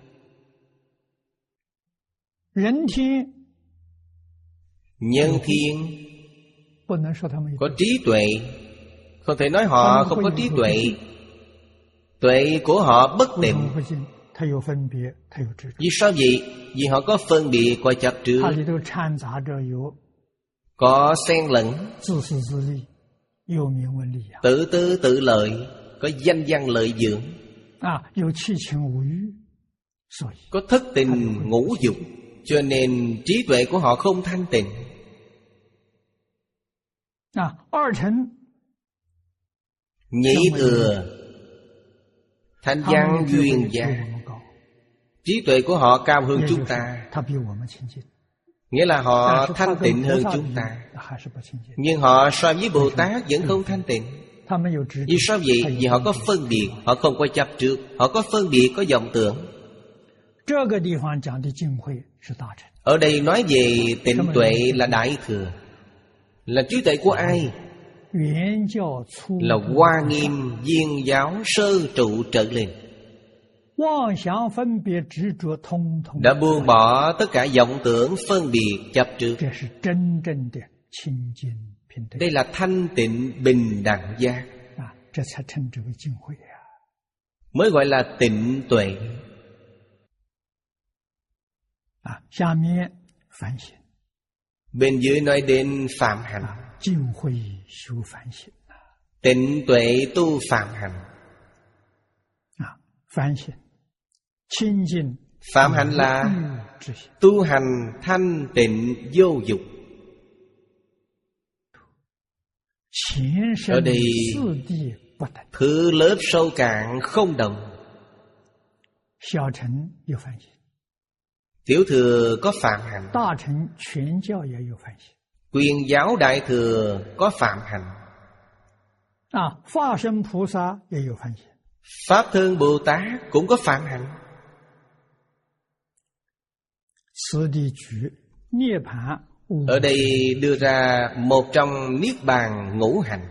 Nhân thiên có trí tuệ, không thể nói họ không có trí tuệ. Tuệ của họ bất tịnh. Vì sao vậy? Vì họ có phân biệt, có chấp trước, có xen lẫn, tự tư tự lợi, có danh văn lợi dưỡng, có thất tình ngũ dục. Cho nên trí tuệ của họ không thanh tịnh. Nhị thừa thanh văn duyên giác, trí tuệ của họ cao hơn chúng ta. Nghĩa là họ thanh tịnh hơn chúng ta, nhưng họ so với Bồ Tát vẫn không thanh tịnh. Vì sao vậy? Vì họ có phân biệt, họ không có chấp trước, họ có phân biệt, có vọng tưởng. Ở đây nói về tịnh tuệ là Đại Thừa. Là trí tuệ của ai? Là Hoa Nghiêm Viên giáo sơ trụ trở lên, đã buông bỏ tất cả vọng tưởng phân biệt chấp trước. Đây là thanh tịnh bình đẳng giác, mới gọi là tịnh tuệ. Bên dưới nói đến phạm hạnh. Tịnh tuệ tu phạm hạnh. Phạm hạnh là tu hành thanh tịnh vô dục. Ở đây thứ lớp sâu cạn không đồng. Tiểu thừa có phạm hành, Quyền giáo Đại Thừa có phạm hành, Pháp Thân Bồ Tát cũng có phạm hành. Ở đây đưa ra một trong Niết Bàn ngũ hành.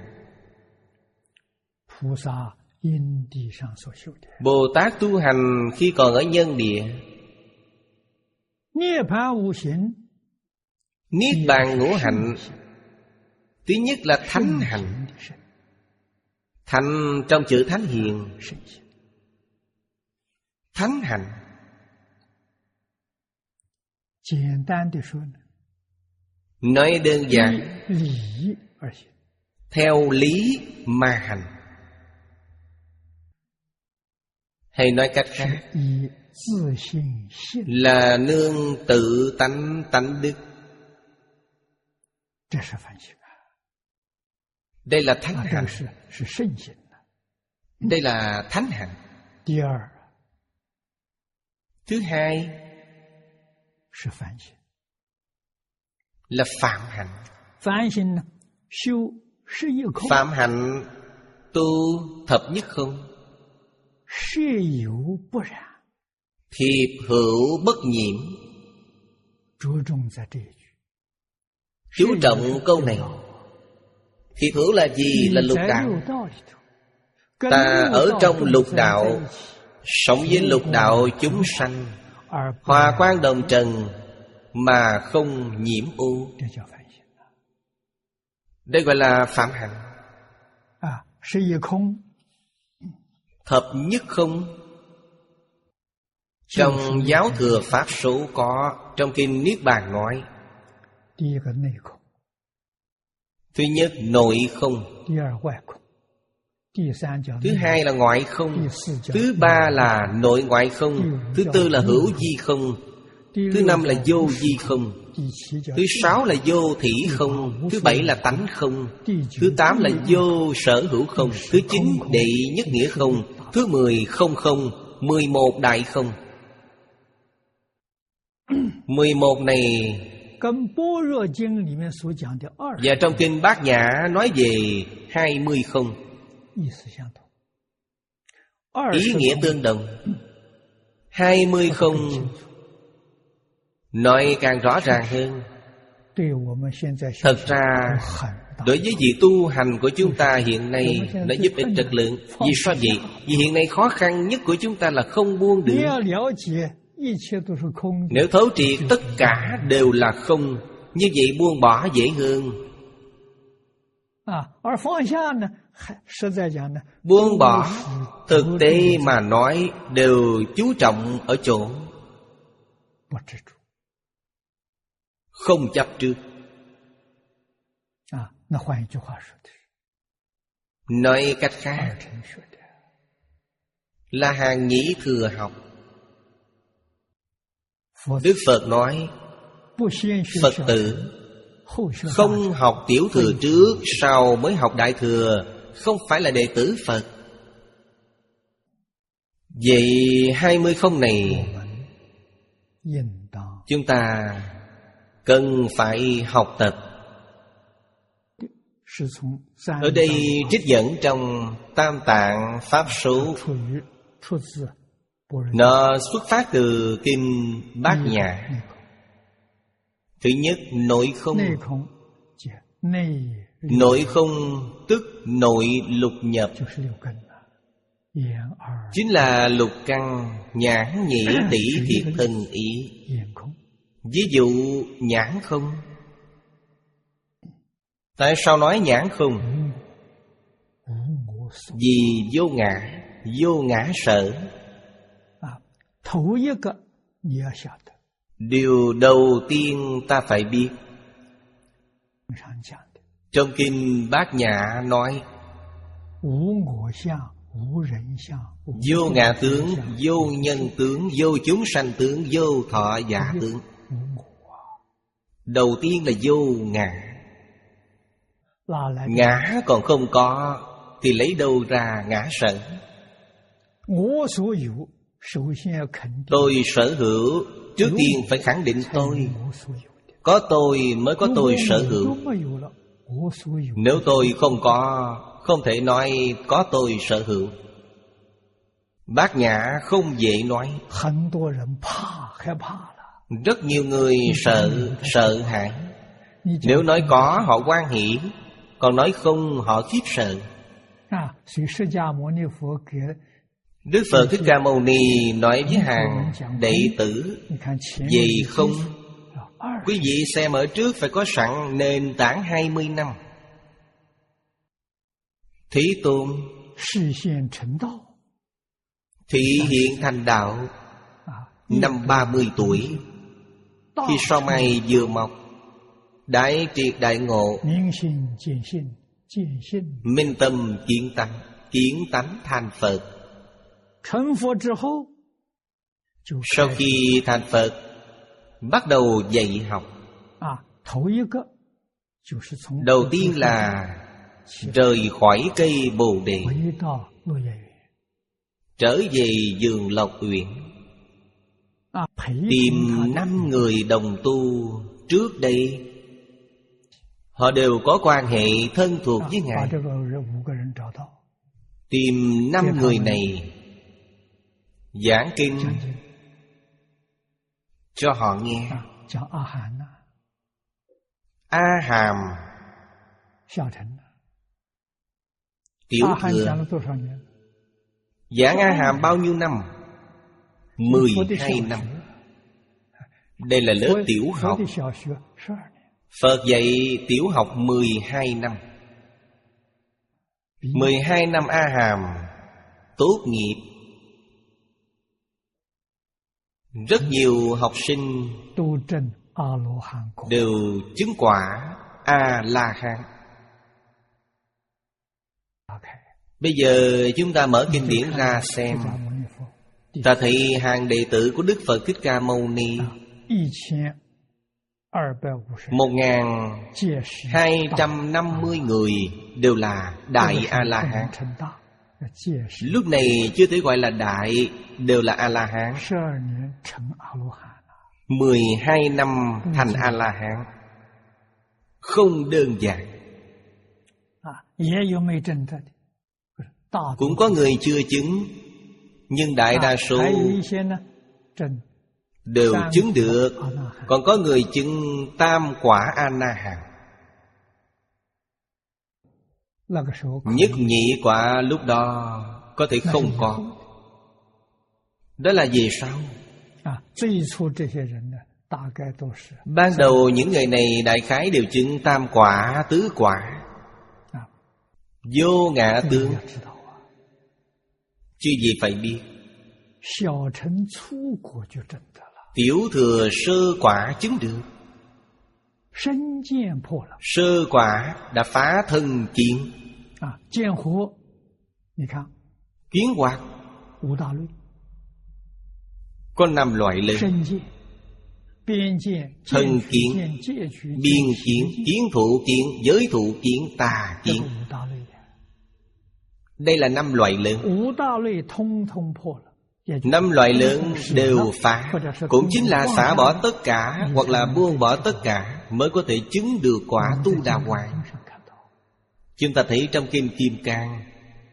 Bồ Tát tu hành khi còn ở nhân địa. Niết Bàn ngũ hạnh, thứ nhất là thánh hạnh. Thánh trong chữ thánh hiền. Thánh hạnh, nói đơn giản, theo lý mà hành. Hay nói cách khác, là nương tự tánh tánh đức. Đây là thánh hạnh. Đây là thánh hạnh. Thứ hai là phạm hạnh. Phạm hạnh tu thập nhất không, thiệp hữu bất nhiễm. Chú trọng câu này. Thiệp hữu là gì? Là lục đạo. Ta ở trong lục đạo, sống với lục đạo chúng sanh, hòa quang đồng trần mà không nhiễm ô. Đây gọi là phạm hạnh. Thập nhất không, trong giáo thừa Pháp số có, trong kinh Niết Bàn nói. Thứ nhất nội không, thứ hai là ngoại không, thứ ba là nội ngoại không, thứ tư là hữu vi không, thứ năm là vô vi không, thứ sáu là vô thỉ không, thứ bảy là tánh không, thứ tám là vô sở hữu không, thứ chín đệ nhất nghĩa không, thứ mười không không, mười một đại không. Mười một này và trong kinh Bát Nhã nói về hai mươi không. Ý nghĩa tương đồng. Hai mươi không nói càng rõ ràng hơn. Thật ra đối với việc tu hành của chúng ta hiện nay, nó giúp ích rất lớn. Vì sao vậy? Vì hiện nay khó khăn nhất của chúng ta là không buông được. Nếu thấu triệt tất cả đều là không, như vậy buông bỏ dễ hơn. Buông bỏ thực tế mà nói đều chú trọng ở chỗ không chấp trước. Nói cách khác là hàng nhĩ thừa học. Đức Phật nói Phật tử không học tiểu thừa trước, sau mới học đại thừa, không phải là đệ tử Phật. Vậy hai mươi không này chúng ta cần phải học tập. Ở đây trích dẫn trong Tam Tạng Pháp Số. Nó xuất phát từ Kinh Bát Nhã. Thứ nhất, nội không. Nội không tức nội lục nhập, chính là lục căn nhãn nhĩ tỷ thiệt thân ý. Ví dụ nhãn không. Tại sao nói nhãn không? Vì vô ngã, vô ngã sở. Điều đầu tiên ta phải biết, trong Kinh Bát Nhã nói vô ngã tướng, vô nhân tướng, vô chúng sanh tướng, vô thọ giả tướng. Đầu tiên là vô ngã. Ngã còn không có thì lấy đâu ra ngã sở? Tôi sở hữu, trước tiên phải khẳng định tôi. Có tôi mới có tôi sở hữu. Nếu tôi không có, không thể nói có tôi sở hữu. Bát Nhã không dễ nói. Rất nhiều người sợ, sợ hãi. Nếu nói có họ hoan hỷ, còn nói không họ khiếp sợ. Đức Phật Thích Ca Mâu Ni nói với hàng đệ tử về không. Quý vị xem ở trước phải có sẵn nền tảng hai mươi năm. Thế Tôn thị hiện thành đạo năm ba mươi tuổi. Khi sao mai vừa mọc, đại triệt đại ngộ, minh tâm kiến tánh, kiến tánh thành Phật. Sau khi thành Phật, bắt đầu dạy học. Đầu tiên là rời khỏi cây Bồ Đề, trở về vườn Lộc Uyển, tìm năm người đồng tu. Trước đây họ đều có quan hệ thân thuộc với Ngài. Tìm năm người này giảng kinh cho họ nghe. A Hàm, Tiểu Thừa. Giảng A Hàm bao nhiêu năm? Mười hai năm. Đây là lớp tiểu học. Phật dạy tiểu học mười hai năm. Mười hai năm A Hàm tốt nghiệp. Rất nhiều học sinh đều chứng quả A-la-hán. Bây giờ chúng ta mở kinh điển ra xem. Ta thấy hàng đệ tử của Đức Phật Thích Ca Mâu Ni một nghìn hai trăm năm mươi người đều là Đại A-la-hán. Lúc này chưa thể gọi là Đại, đều là A-la-hán. Mười hai năm thành A-la-hán, không đơn giản. Cũng có người chưa chứng, nhưng đại đa số đều chứng được. Còn có người chứng tam quả A-na-hàm. Nhất nhị quả lúc đó có thể không có. Đó là vì sao? Ban đầu những người này đại khái đều chứng tam quả, tứ quả, vô ngã tướng. Chứ gì phải biết. Tiểu thừa sơ quả chứng được. Sơ quả đã phá thân kiến. Kiến hoạt có năm loại lớn: thân kiến, biên kiến, kiến thụ kiến, giới thụ kiến, tà kiến. Đây là năm loại lớn. Năm loại lớn đều phá, cũng chính là xả bỏ tất cả hoặc là buông bỏ tất cả mới có thể chứng được quả Tu Đà Hoàng. Chúng ta thấy trong Kinh Kim Cang,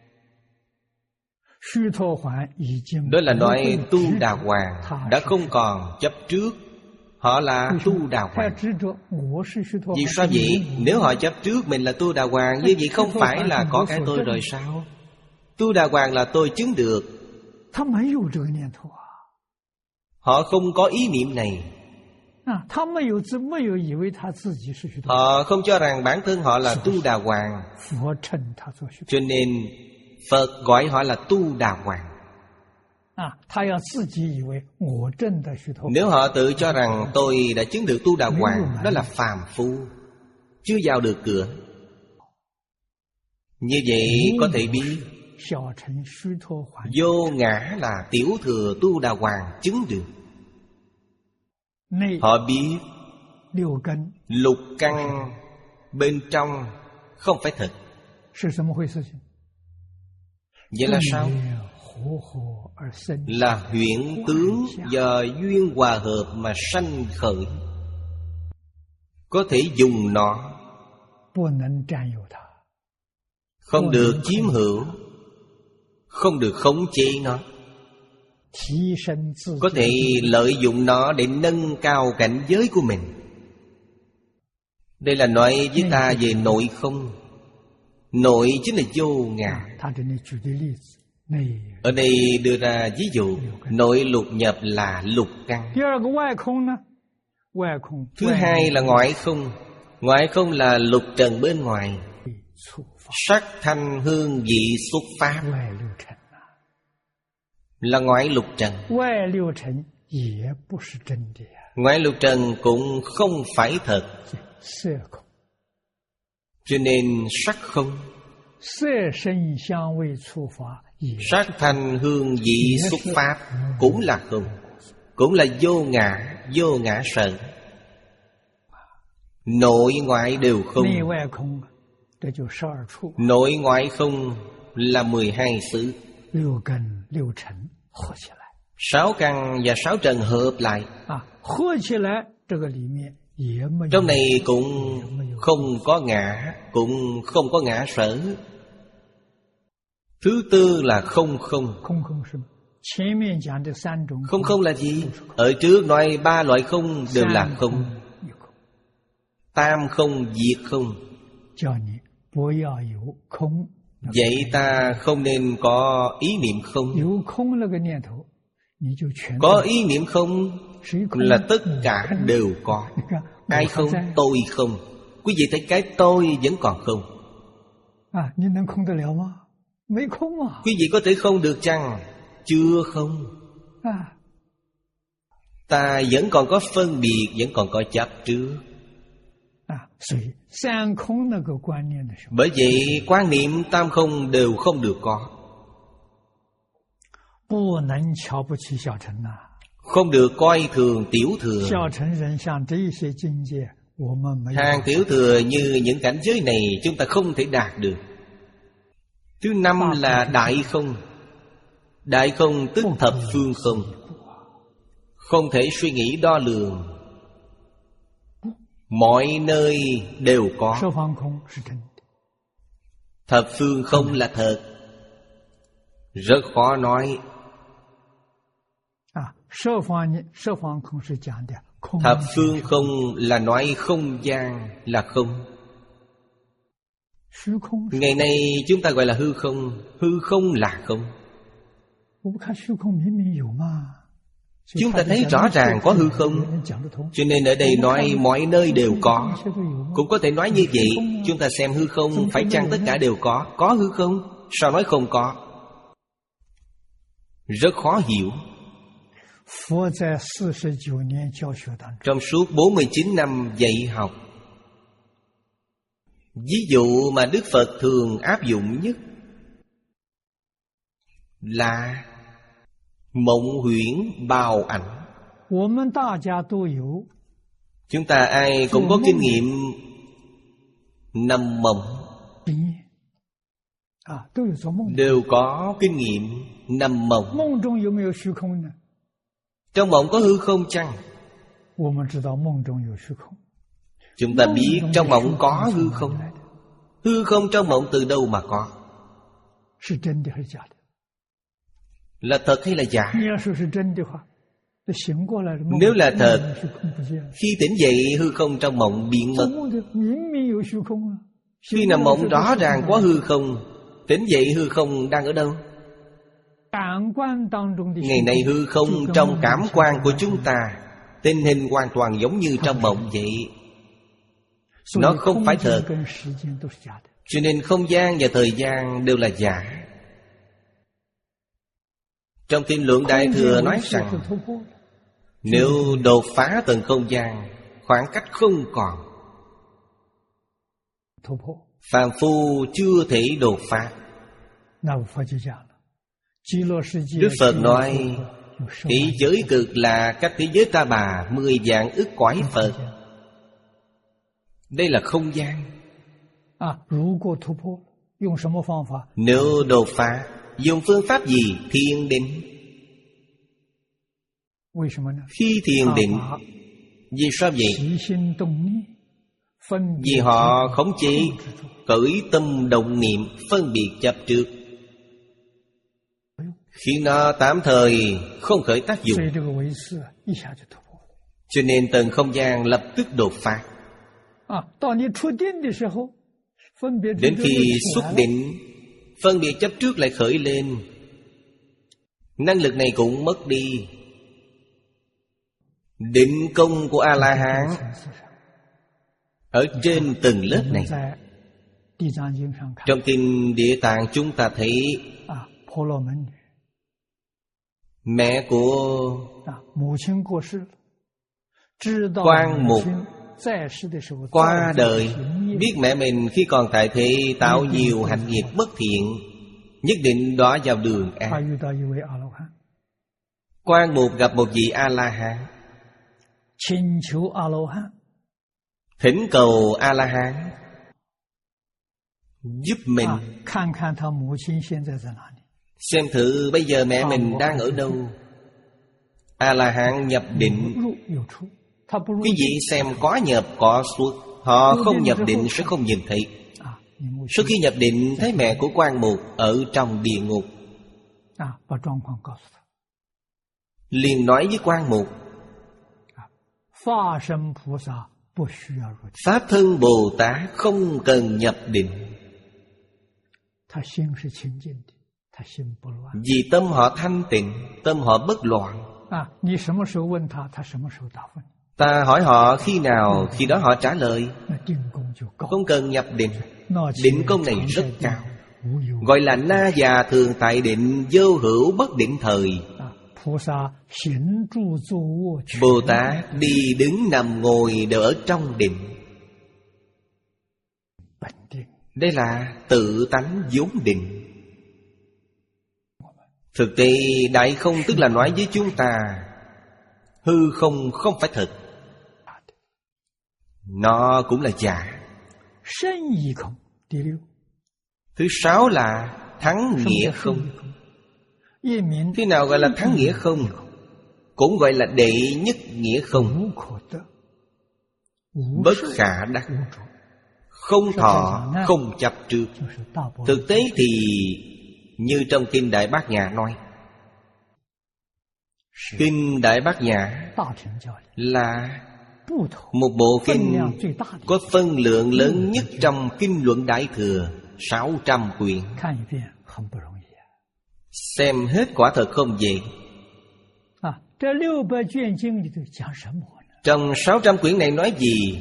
đó là nói Tu Đà Hoàng đã không còn chấp trước. Họ là Tu Đà Hoàng. Vì sao vậy? Nếu họ chấp trước mình là Tu Đà Hoàng, như vậy không phải là có cái tôi rồi sao? Tu Đà Hoàng là tôi chứng được. Họ không có ý niệm này. Họ không cho rằng bản thân họ là Tu Đà Hoàng, cho nên Phật gọi họ là Tu Đà Hoàng. Nếu họ tự cho rằng tôi đã chứng được Tu Đà Hoàng, đó là phàm phu, chưa vào được cửa. Như vậy có thể biết vô ngã là tiểu thừa Tu Đà Hoàng chứng được. Họ biết lục căn bên trong không phải thật. Vậy là sao? Là huyễn tướng do duyên hòa hợp mà sanh khởi. Có thể dùng nó, không được chiếm hữu, không được khống chế nó. Có thể lợi dụng nó để nâng cao cảnh giới của mình. Đây là nói với ta về nội không. Nội chính là vô ngã. Ở đây đưa ra ví dụ, nội lục nhập là lục căn. Thứ hai là ngoại không. Ngoại không là lục trần bên ngoài. Sắc thanh hương vị xuất pháp là ngoại lục trần. Ngoại lục trần cũng không phải thật. Cho nên sắc không. Sắc thanh hương vị xuất pháp cũng là không, cũng là vô ngã, vô ngã sở. Nội ngoại đều không. Nội ngoại không là mười hai xứ. Sáu căn và sáu trần hợp lại. Trong này cũng không có ngã, cũng không có ngã sở. Thứ tư là không không. Không không là gì? Ở trước nói ba loại không đều là không. Tam không, diệt không. Vậy ta không nên có ý niệm không. Có ý niệm không là tất cả đều có. Ai không? Tôi không. Quý vị thấy cái tôi vẫn còn không. Quý vị có thể không được chăng? Chưa không. Ta vẫn còn có phân biệt, vẫn còn có chấp trước. Bởi vậy quan niệm tam không đều không được có. Không được coi thường tiểu thừa. Hàng tiểu thừa như những cảnh giới này chúng ta không thể đạt được. Thứ năm là đại không. Đại không tức thập phương không. Không thể suy nghĩ đo lường. Mọi nơi đều có. Thập phương không là thật. Rất khó nói. Thập phương không là nói không gian là không. Ngày nay chúng ta gọi là hư không. Hư không là không. Chúng ta thấy rõ ràng có hư không. Cho nên ở đây nói mọi nơi đều có. Cũng có thể nói như vậy. Chúng ta xem hư không phải chăng tất cả đều có. Có hư không? Sao nói không có? Rất khó hiểu. Trong suốt bốn mươi chín năm dạy học, ví dụ mà Đức Phật thường áp dụng nhất là mộng huyễn bào ảnh. Chúng ta ai cũng có kinh nghiệm nằm mộng. đều có kinh nghiệm nằm mộng. Trong mộng có hư không chăng? Chúng ta biết trong mộng có hư không. Hư không trong mộng từ đâu mà có? Là thật hay là giả? Nếu là thật, khi tỉnh dậy hư không trong mộng biến mất. Khi nằm mộng rõ ràng có hư không, tỉnh dậy hư không đang ở đâu? Ngày nay hư không trong cảm quan của chúng ta, tình hình hoàn toàn giống như trong mộng vậy. Nó không phải thật, cho nên không gian và thời gian đều là giả. Trong Kinh Luận Đại Thừa nói rằng, nếu đột phá tầng không gian, khoảng cách không còn, phàm phu chưa thể đột phá. Đức Phật nói, thế giới cực là cách thế giới Ta Bà mười vạn ức cõi Phật. Đây là không gian. Nếu đột phá, dùng phương pháp gì? Thiền định. Khi thiền định, vì sao vậy? Vì họ khống chế, khởi tâm động niệm, phân biệt chấp trước, khiến nó tạm thời không khởi tác dụng. Cho nên tầng không gian lập tức đột phá. Đến khi xuất định, phân biệt chấp trước lại khởi lên, năng lực này cũng mất đi. Định công của A-la-hán ở trên từng lớp này. Trong Kinh Địa Tạng chúng ta thấy mẹ của Quan Mục qua đời, biết mẹ mình khi còn tại thế tạo nhiều hành nghiệp bất thiện, nhất định đọa vào đường ác. Quan Mục gặp một vị A-la-hán, thỉnh cầu A-la-hán giúp mình, xem thử bây giờ mẹ mình đang ở đâu. A-la-hán nhập định. Quý vị xem có nhập có xuất. Họ không nhập định sẽ không nhìn thấy. Sau khi nhập định thấy mẹ của Quan Mục ở trong địa ngục, liền nói với Quan Mục, Pháp thân Bồ Tát không cần nhập định, vì tâm họ thanh tịnh, tâm họ bất loạn. Ta hỏi họ khi nào, khi đó họ trả lời. Không cần nhập định. Định công này rất cao, gọi là na già thường tại định, vô hữu bất định thời. Bồ Tát đi đứng nằm ngồi đều ở trong định. Đây là tự tánh vốn định. Thực tế đại không tức là nói với chúng ta, hư không không phải thật, nó cũng là giả. Thứ sáu là thắng nghĩa không. Thế nào gọi là thắng nghĩa không? Cũng gọi là đệ nhất nghĩa không. Bất khả đắc, không thọ, không chấp trước. Thực tế thì như trong Kinh Đại Bát Nhã nói. Kinh Đại Bát Nhã là một bộ kinh có phân lượng lớn nhất trong Kinh Luận Đại Thừa, sáu trăm quyển. Xem hết quả thật không dễ. Trong sáu trăm quyển này nói gì?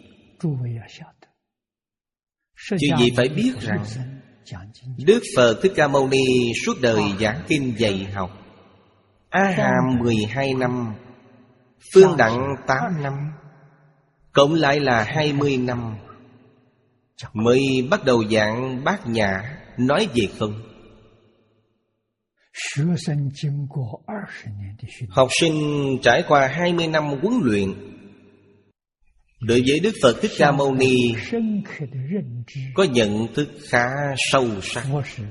Chứ gì phải biết rằng Đức Phật Thích Ca Mâu Ni suốt đời giảng kinh dạy học. A Hàm mười hai năm, Phương Đặng tám năm, cộng lại là hai mươi năm, mới bắt đầu giảng Bát Nhã, nói về không. Học sinh trải qua hai mươi năm huấn luyện, Đối với Đức Phật Thích Ca Mâu Ni có nhận thức khá sâu sắc.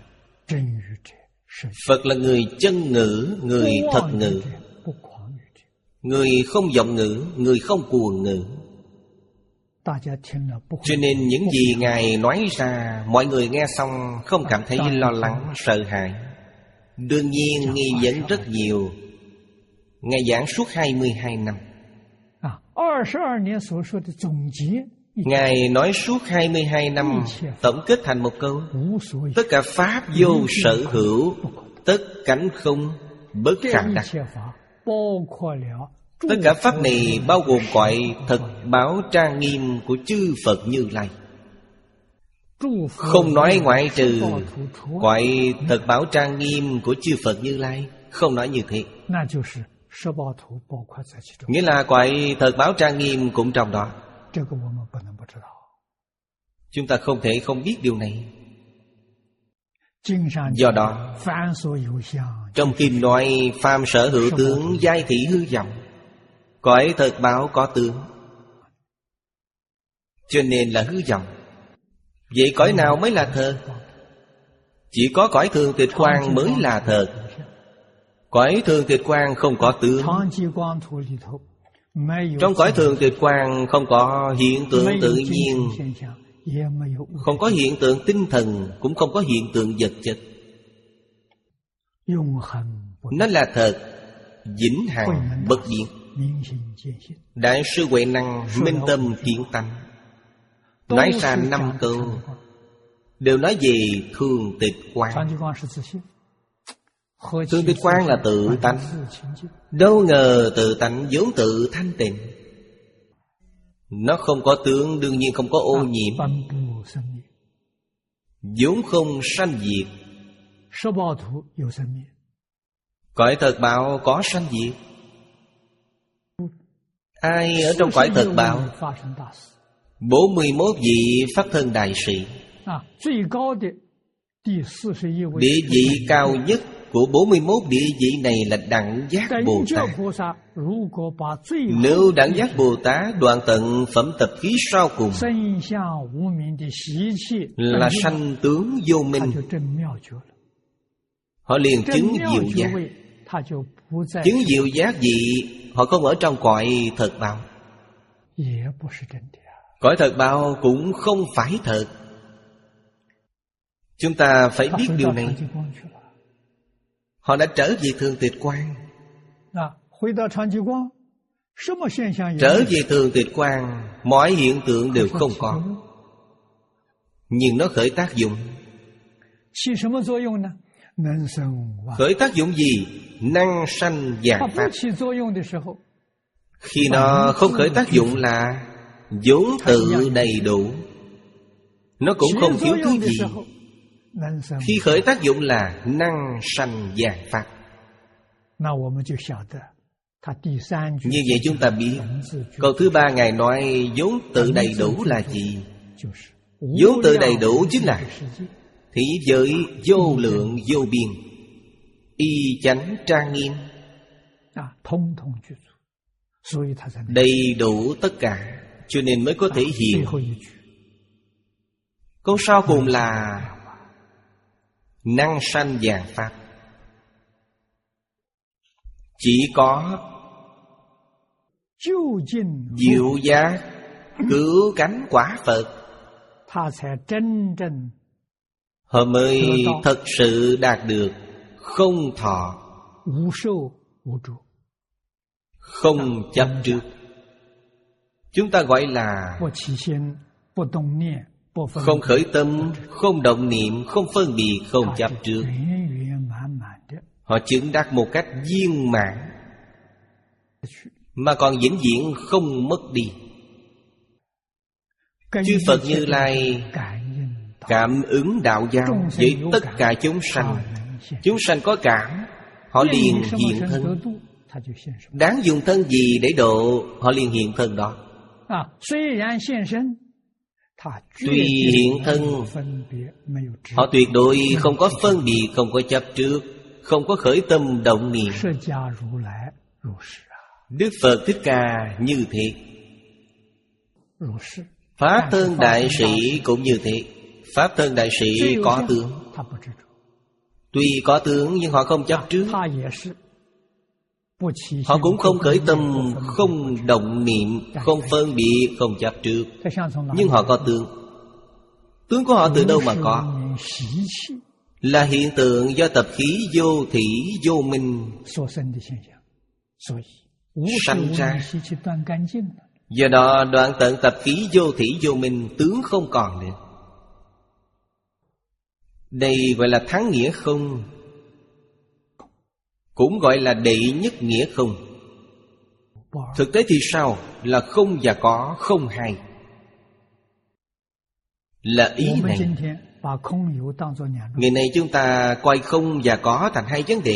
Phật là người chân ngữ, người thật ngữ, người không vọng ngữ, người không cuồng ngữ. Cho nên những gì Ngài nói ra, mọi người nghe xong không cảm thấy lo lắng, sợ hãi. Đương nhiên nghi vấn rất nhiều. Ngài giảng suốt hai mươi hai năm. Ngài nói suốt hai mươi hai năm, tổng kết thành một câu: tất cả pháp vô sở hữu, tất cánh không, bất khả đắc. Tất cả pháp này bao gồm cõi thật báo trang nghiêm của chư Phật Như Lai. Không nói ngoại trừ cõi thật báo trang nghiêm của chư Phật Như Lai, không nói như thế. Nghĩa là cõi thật báo trang nghiêm cũng trong đó. Chúng ta không thể không biết điều này. Do đó, trong kinh nói phàm sở hữu tướng, giai thị hư vọng. Cõi thật báo có tướng, cho nên là hư vọng. Vậy cõi nào mới là thật? Chỉ có cõi thường tịch quang mới là thật. Cõi thường tịch quang không có tướng. Trong cõi thường tịch quang không có hiện tượng tự nhiên, không có hiện tượng tinh thần, cũng không có hiện tượng vật chất. Nó là thật, vĩnh hằng bất biến. Đại sư Huệ Năng minh tâm kiến tánh, nói ra năm câu đều nói về thường tịch quang. Thường tịch quang là tự tánh. Đâu ngờ tự tánh vốn tự thanh tịnh, nó không có tướng, đương nhiên không có ô nhiễm, vốn không sanh diệt. Cõi thật báo có sanh diệt. Ai ở trong cõi thật báo? Bốn mươi mốt vị Pháp thân đại sĩ. Địa vị cao nhất của bốn mươi mốt địa vị này là Đẳng Giác Bồ Tát. Nếu Đẳng Giác Bồ Tát đoạn tận phẩm tập khí sau cùng là sanh tướng vô minh, họ liền chứng diệu giác. Chứng diệu giác gì? Họ không ở trong cõi thật báo. Cõi thật báo cũng không phải thật. Chúng ta phải biết điều này. Họ đã trở về thường tịch quang. Trở về thường tịch quang, mọi hiện tượng đều không có, nhưng nó khởi tác dụng. Khởi tác dụng gì? Năng sanh vạn pháp. Khi nó không khởi tác dụng là vốn tự đầy đủ, nó cũng không thiếu thứ gì. Khi khởi tác dụng là năng sanh vạn pháp. Như vậy chúng ta biết câu thứ ba Ngài nói vốn tự đầy đủ là gì? Vốn tự đầy đủ chính là thế giới vô lượng vô biên, y chánh trang nghiêm, đầy đủ tất cả, cho nên mới có thể hiện. Câu sau cùng là năng sanh vạn pháp. Chỉ có diệu giác cứu cánh quả Phật, họ mới thật sự đạt được không thọ, không chấp trước. Chúng ta gọi là không khởi tâm, không động niệm, không phân biệt, không chấp trước. Họ chứng đắc một cách viên mãn, mà còn vĩnh viễn không mất đi. Chư Phật Như Lai cảm ứng đạo giao với tất cả chúng sanh. Chúng sanh có cảm, họ liền hiện thân. Đáng dùng thân gì để độ, họ liền hiện thân đó. Tuy hiện thân, họ tuyệt đối không có phân biệt, không có chấp trước, không có khởi tâm động niệm. Đức Phật Thích Ca như thế. Pháp thân đại sĩ cũng như thế. Pháp thân đại sĩ có tướng. Tuy có tướng nhưng họ không chấp trước. Họ cũng không khởi tâm, không động niệm, không phân biệt, không chấp trước. Nhưng họ có tướng. Tướng của họ từ đâu mà có? Là hiện tượng do tập khí vô thỉ vô minh sanh ra. Do đó đoạn tận tập khí vô thỉ vô minh, tướng không còn nữa. Đây gọi là thắng nghĩa không, cũng gọi là đệ nhất nghĩa không. Thực tế thì sao? Là không và có, không hai. Là ý này. Ngày nay chúng ta coi không và có thành hai vấn đề.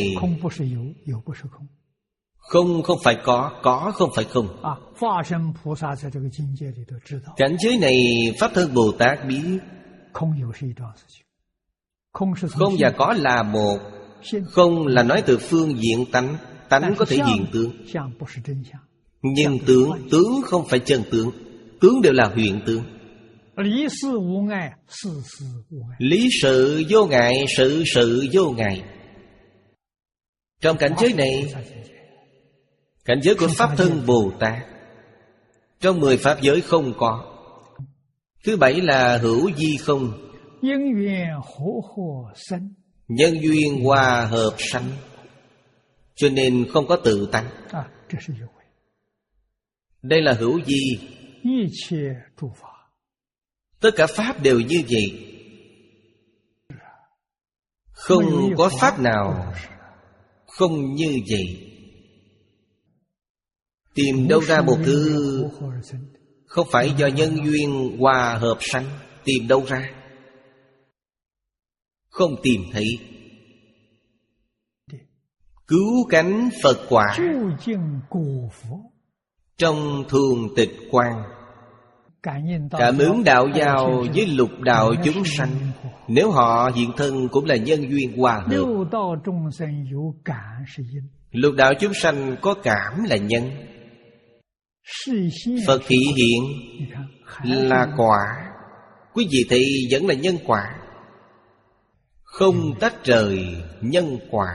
Không không phải có, có không phải không. Cảnh giới này Pháp Thân Bồ Tát biết. Không và có là một. Không là nói từ phương diện tánh. Tánh có thể hiện tướng. Nhưng tướng, tướng không phải chân tướng. Tướng đều là huyền tướng. Lý sự vô ngại, sự sự vô ngại. Trong cảnh giới này, cảnh giới của Pháp Thân Bồ Tát, trong mười Pháp giới không có. Thứ bảy là hữu vi không. Nhân duyên hòa hợp sanh, cho nên không có tự tánh. Đây là hữu vi. Tất cả Pháp đều như vậy. Không có Pháp nào không như vậy. Tìm đâu ra một thứ không phải do nhân duyên hòa hợp sanh? Tìm đâu ra? Không tìm thấy. Cứu cánh Phật quả trong thường tịch quan, cảm ứng đạo giao với lục đạo chúng sanh. Nếu họ hiện thân cũng là nhân duyên hòa hợp. Lục đạo chúng sanh có cảm là nhân. Phật thị hiện là quả. Quý vị thị vẫn là nhân quả. Không tách rời nhân quả.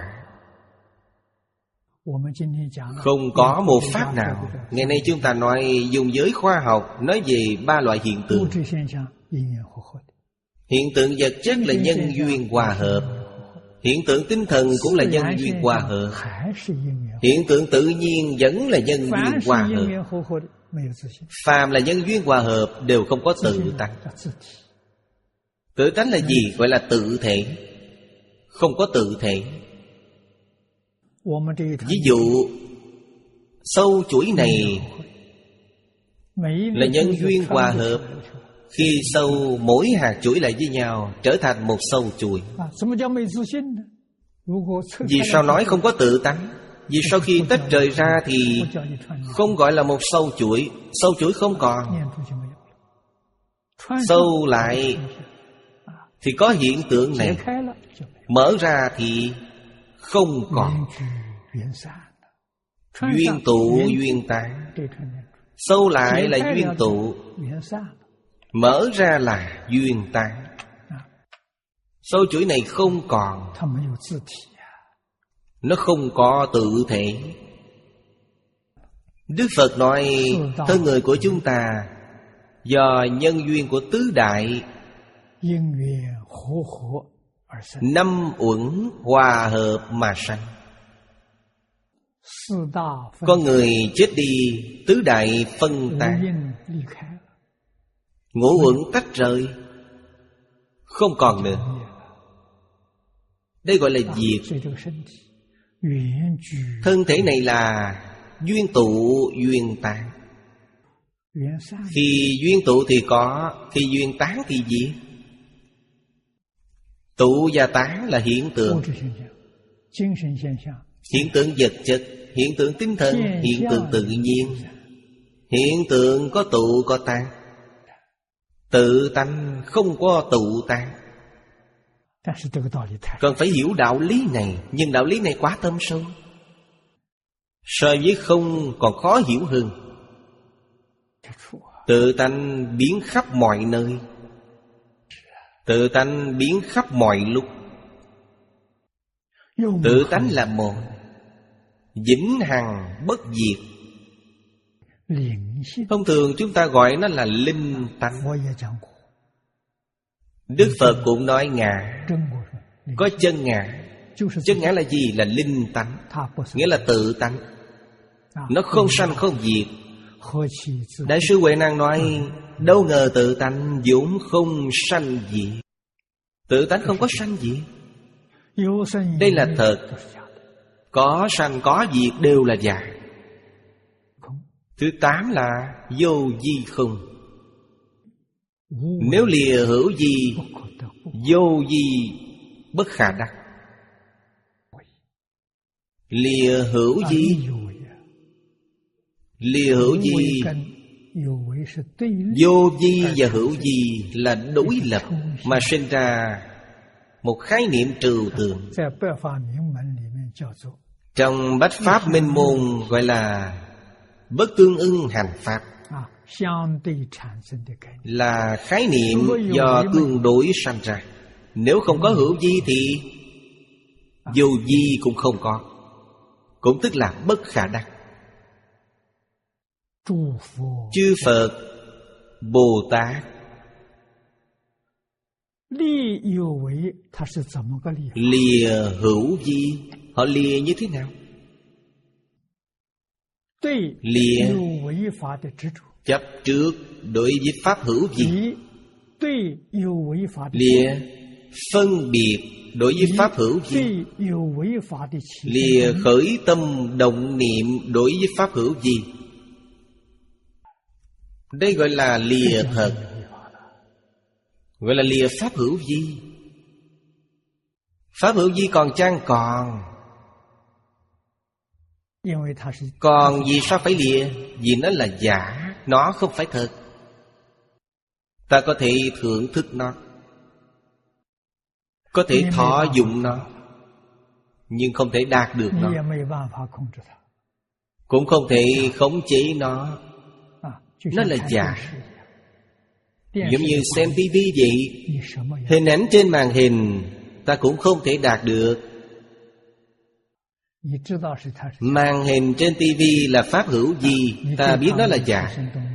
Không có một pháp nào. Ngày nay chúng ta nói dùng giới khoa học, nói về ba loại hiện tượng. Hiện tượng vật chất là nhân duyên hòa hợp. Hiện tượng tinh thần cũng là nhân duyên hòa hợp. Hiện tượng tự nhiên vẫn là nhân duyên hòa hợp. Phàm là nhân duyên hòa hợp đều không có tự tánh. Tự tánh là gì? Gọi là tự thể. Không có tự thể. Ví dụ sâu chuỗi này là nhân duyên hòa hợp. Khi sâu mỗi hạt chuỗi lại với nhau trở thành một sâu chuỗi. Vì sao nói không có tự tánh? Vì sau khi tách rời ra thì không gọi là một sâu chuỗi. Sâu chuỗi không còn. Sâu lại thì có hiện tượng này. Mở ra thì không còn. Duyên tụ duyên tán. Sâu lại là duyên tụ, mở ra là duyên tán. Sâu chuỗi này không còn. Nó không có tự thể. Đức Phật nói thân người của chúng ta do nhân duyên của tứ đại năm uẩn hòa hợp mà sanh. Con người chết đi, tứ đại phân tán, ngũ uẩn tách rời, không còn nữa. Đây gọi là diệt. Thân thể này là duyên tụ duyên tán. Khi duyên tụ thì có, khi duyên tán thì diệt. Tụ và tán là hiện tượng. Hiện tượng vật chất, hiện tượng tinh thần, hiện tượng tự nhiên. Hiện tượng có tụ có tan. Tự tánh không có tụ tan. Cần phải hiểu đạo lý này. Nhưng đạo lý này quá thâm sâu, so với không còn khó hiểu hơn. Tự tánh biến khắp mọi nơi, tự tánh biến khắp mọi lúc. Tự tánh là một, vĩnh hằng bất diệt. Thông thường chúng ta gọi nó là linh tánh. Đức Phật cũng nói ngã, có chân ngã. Chân ngã là gì? Là linh tánh, nghĩa là tự tánh. Nó không sanh không diệt. Đại sư Huệ Năng nói, đâu ngờ tự tánh vốn không sanh diệt. Tự tánh không có sanh diệt. Đây là thật. Có sanh có diệt đều là giả. Thứ tám là vô vi không. Nếu lìa hữu vi, vô vi bất khả đắc. Lìa hữu vi, lìa hữu vi, vô vi và hữu vi là đối lập, mà sinh ra một khái niệm trừu tượng. Trong Bách Pháp Minh Môn gọi là bất tương ưng hành pháp, là khái niệm do tương đối sanh ra. Nếu không có hữu vi thì vô vi cũng không có, cũng tức là bất khả đắc. Chư Phật, Bồ Tát lìa hữu vi, họ lìa như thế nào? Lìa chấp trước đối với pháp hữu vi, lìa phân biệt đối với pháp hữu vi, lìa khởi tâm động niệm đối với pháp hữu vi. Đây gọi là lìa thật, gọi là lìa pháp hữu vi. Pháp hữu vi còn chăng? Còn. Còn vì sao phải lìa? Vì nó là giả, nó không phải thật. Ta có thể thưởng thức nó, có thể thọ dụng nó, nhưng không thể đạt được nó, cũng không thể khống chế nó. Nó là giả. Giống như xem tivi vậy, hình ảnh trên màn hình ta cũng không thể đạt được. Màn hình trên tivi là pháp hữu vi, ta biết nó là giả.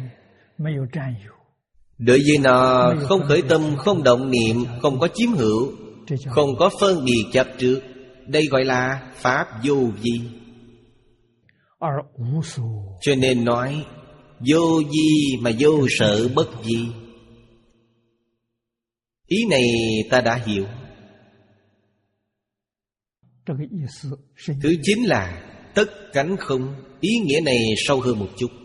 Đối với nó không khởi tâm, không động niệm, không có chiếm hữu, không có phân biệt chấp trước. Đây gọi là pháp vô vi. Cho nên nói vô vi mà vô sợ bất vi. Ý này ta đã hiểu. Thứ chín là tất cánh không. Ý nghĩa này sâu hơn một chút.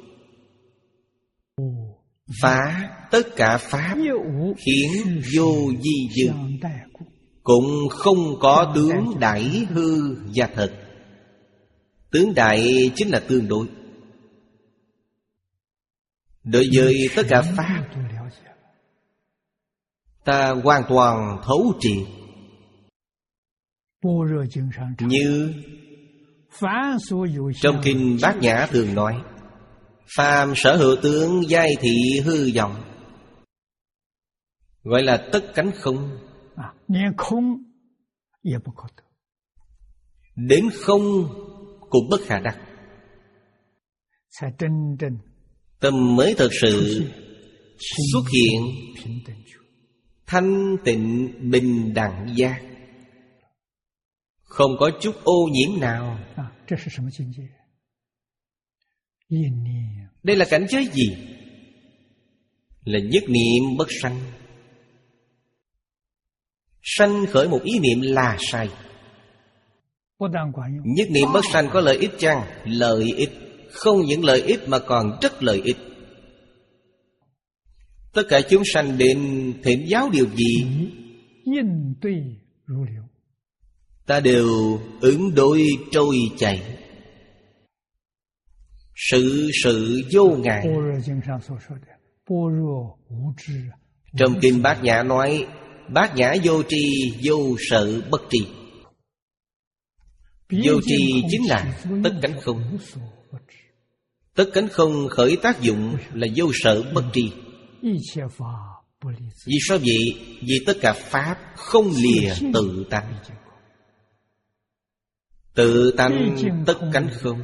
Phá tất cả pháp, khiến vô vi dư, cũng không có tướng đại hư và thật. Tướng đại chính là tương đối. Đối với tất cả pháp, ta hoàn toàn thấu triệt. Như trong kinh Bát Nhã thường nói, phàm sở hữu tướng giai thị hư vọng, gọi là tất cánh không. Đến không cũng bất khả đắc. Tâm mới thật sự xuất hiện thanh tịnh bình đẳng giác, không có chút ô nhiễm nào. Đây là cảnh giới gì? Là nhất niệm bất sanh. Sanh khởi một ý niệm là sai. Nhất niệm bất sanh có lợi ích chăng? Lợi ích. Không những lợi ích mà còn rất lợi ích. Tất cả chúng sanh đến thỉnh giáo điều gì, ta đều ứng đối trôi chảy, sự sự vô ngại. Trong kinh Bát Nhã nói, Bát Nhã vô tri, vô sợ bất tri. Vô tri chính là tất cánh không. Tất cánh không khởi tác dụng là vô sở bất tri. Vì sao vậy? Vì tất cả pháp không lìa tự tánh. Tự tánh tất cánh không.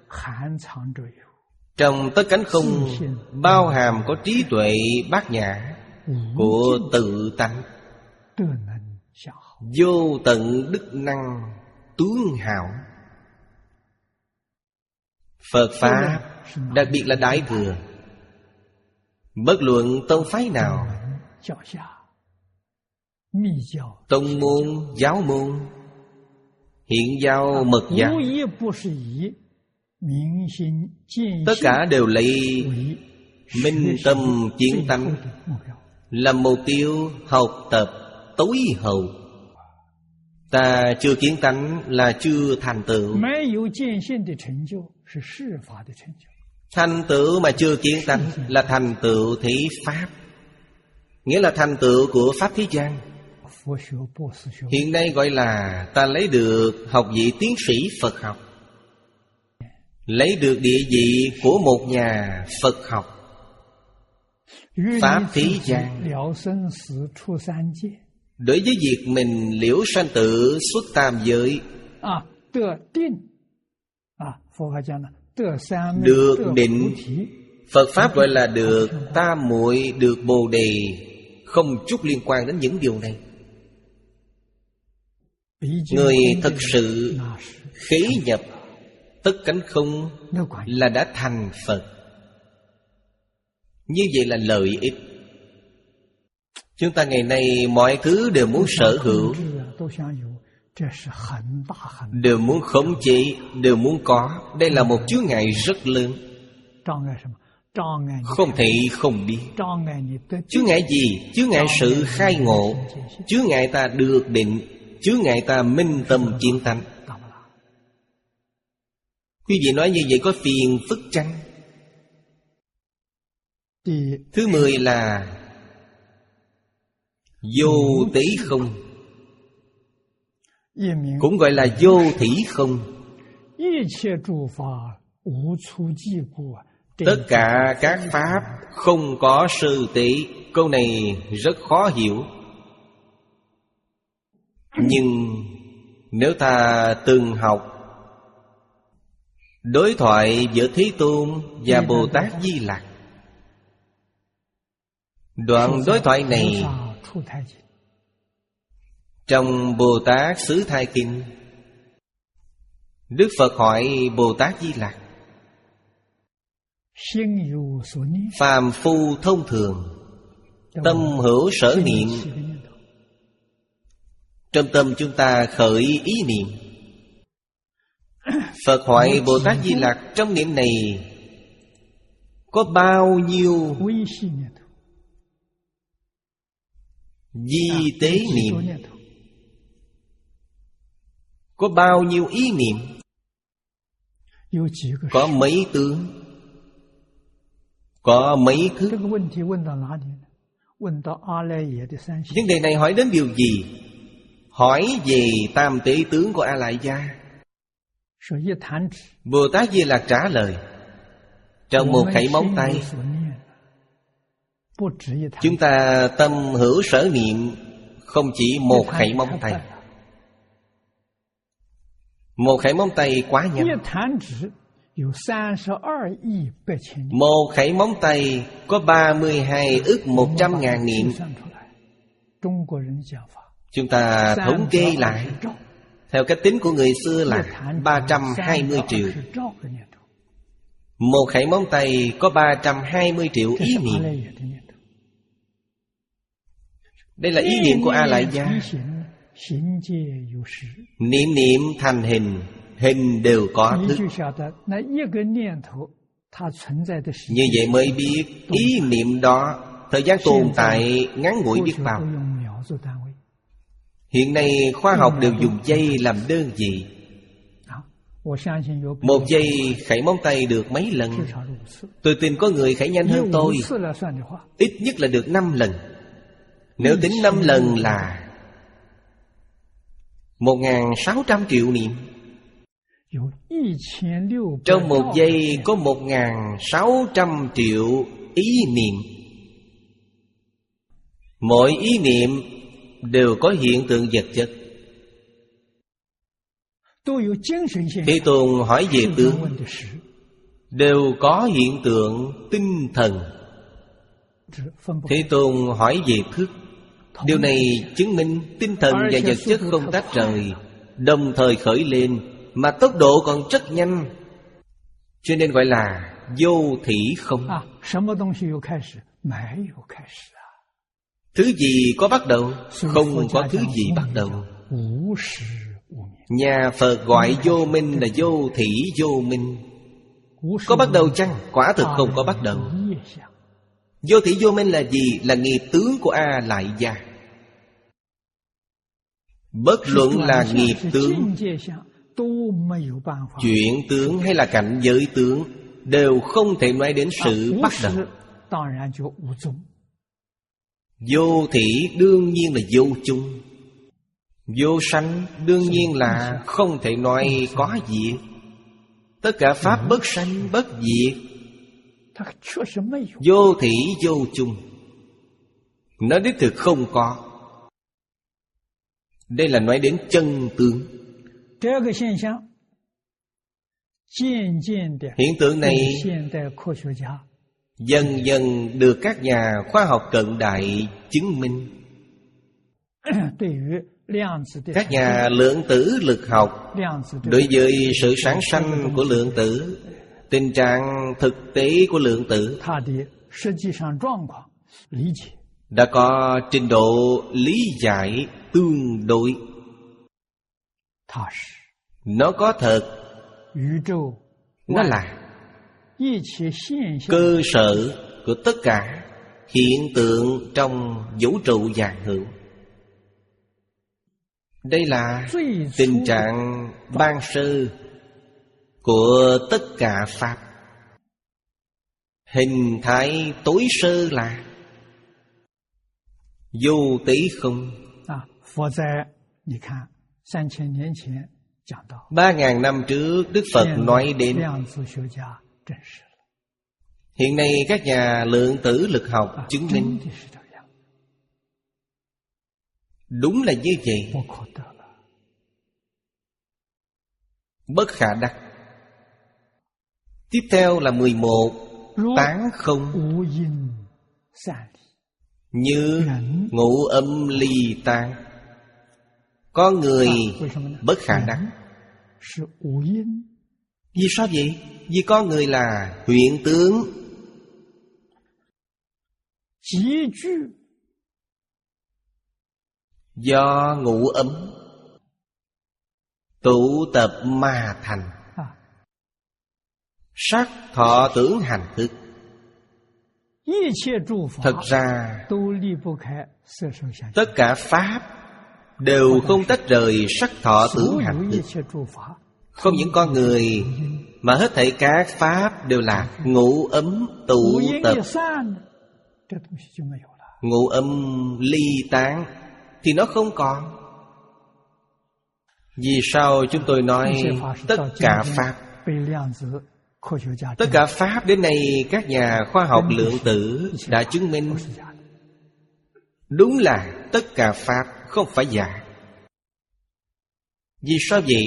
Trong tất cánh không bao hàm có trí tuệ bát nhã của tự tánh, vô tận đức năng tướng hảo. Phật Pháp, đặc biệt là Đại Thừa, bất luận tông phái nào, tông môn, giáo môn, hiện giáo, mật giáo, tất cả đều lấy minh tâm kiến tánh làm mục tiêu học tập tối hậu. Ta chưa kiến tánh là chưa thành tựu. Thành tựu mà chưa kiến tánh là thành tựu thế Pháp, nghĩa là thành tựu của Pháp thế gian. Hiện nay gọi là ta lấy được học vị tiến sĩ Phật học, lấy được địa vị của một nhà Phật học. Pháp thế gian đối với việc mình liễu sanh tử xuất tam giới, được định, Phật Pháp gọi là được tam muội, được bồ đề, không chút liên quan đến những điều này. Người thật sự khế nhập tất cánh không là đã thành Phật. Như vậy là lợi ích. Chúng ta ngày nay mọi thứ đều muốn sở hữu, đều muốn khống chế, đều muốn có. Đây là một chướng ngại rất lớn, không thể không biết. Chướng ngại gì? Chướng ngại sự khai ngộ, chướng ngại ta được định, chướng ngại ta minh tâm kiến tánh. Quý vị nói như vậy có phiền phức chăng? Thứ mười là vô tế không, cũng gọi là vô thỉ không. Tất cả các pháp không có sơ tế. Câu này rất khó hiểu, nhưng nếu ta từng học đối thoại giữa Thế Tôn và Bồ Tát Di Lặc, đoạn đối thoại này trong Bồ Tát Xứ Thai Kinh, Đức Phật hỏi Bồ Tát Di Lặc: phàm phu thông thường, tâm hữu sở niệm. Trong tâm chúng ta khởi ý niệm. Phật hỏi Bồ Tát Di Lặc, trong niệm này có bao nhiêu di tế niệm, có bao nhiêu ý niệm, có mấy tướng, có mấy thức? Vấn đề này hỏi đến điều gì? Hỏi về tam tế tướng của A Lại Gia. Bồ Tát Di Lặc trả lời: trong một khẩy móng tay, chúng ta tâm hữu sở niệm không chỉ một khẩy móng tay. Một khẩy móng tay quá nhanh. Một khẩy móng tay có ba mươi hai ức một trăm ngàn niệm. Chúng ta thống kê lại, theo cách tính của người xưa là ba trăm hai mươi triệu. Một khẩy móng tay có ba trăm hai mươi triệu ý niệm. Đây là ý niệm của A Lại Gia. Niệm niệm thành hình, hình đều có thức. Như vậy mới biết ý niệm đó thời gian tồn tại ngắn ngủi biết bao. Hiện nay khoa học đều dùng giây làm đơn vị. Một giây khẩy móng tay được mấy lần? Tôi tin có người khẩy nhanh hơn tôi, ít nhất là được năm lần. Nếu tính năm lần là một nghìn sáu trăm triệu niệm. Trong một giây có một nghìn sáu trăm triệu ý niệm. Mỗi ý niệm đều có hiện tượng vật chất. Thế Tôn hỏi về tướng, đều có hiện tượng tinh thần. Thế Tôn hỏi về thức. Điều này chứng minh tinh thần và vật chất không tách rời, đồng thời khởi lên, mà tốc độ còn rất nhanh. Cho nên gọi là vô thỉ không. Thứ gì có bắt đầu? Không có thứ gì bắt đầu. Nhà Phật gọi vô minh là vô thỉ vô minh. Có bắt đầu chăng? Quả thực không có bắt đầu. Vô thỉ vô minh là gì? Là nghiệp tướng của A Lại Gia. Bất luận là nghiệp tướng, chuyện tướng hay là cảnh giới tướng, đều không thể nói đến sự bắt đầu. Vô thỉ đương nhiên là vô chung. Vô sanh đương nhiên là không thể nói có diệt. Tất cả pháp bất sanh bất diệt. Vô thỉ vô chung, nó đích thực không có. Đây là nói đến chân tướng. Hiện tượng này dần dần được các nhà khoa học cận đại chứng minh. Các nhà lượng tử lực học đối với sự sáng sanh của lượng tử, tình trạng thực tế của lượng tử, đã có trình độ lý giải tương đối. Nó có thật. Nó là cơ sở của tất cả hiện tượng trong vũ trụ vạn hữu. Đây là tình trạng ban sơ của tất cả pháp. Hình thái tối sơ là vô tỷ không. Ba ngàn năm trước Đức Phật nói đến. Hiện nay các nhà lượng tử lực học chứng minh đúng là như vậy. Bất khả đắc. Tiếp theo là mười một tán không. Như ngũ âm ly tan. Con người bất khả đắc. Vì sao vậy? Vì con người là hiện tướng, do ngũ ấm tụ tập mà thành. Sắc thọ tưởng hành thức. Thật ra tất cả pháp đều không tách rời sắc thọ tưởng hành thức. Không những con người, mà hết thảy các pháp đều là ngũ ấm tụ tập. Ngũ âm ly tán thì nó không còn. Vì sao chúng tôi nói tất cả pháp? Tất cả pháp đến nay các nhà khoa học lượng tử đã chứng minh đúng là tất cả pháp không phải giả. Vì sao vậy?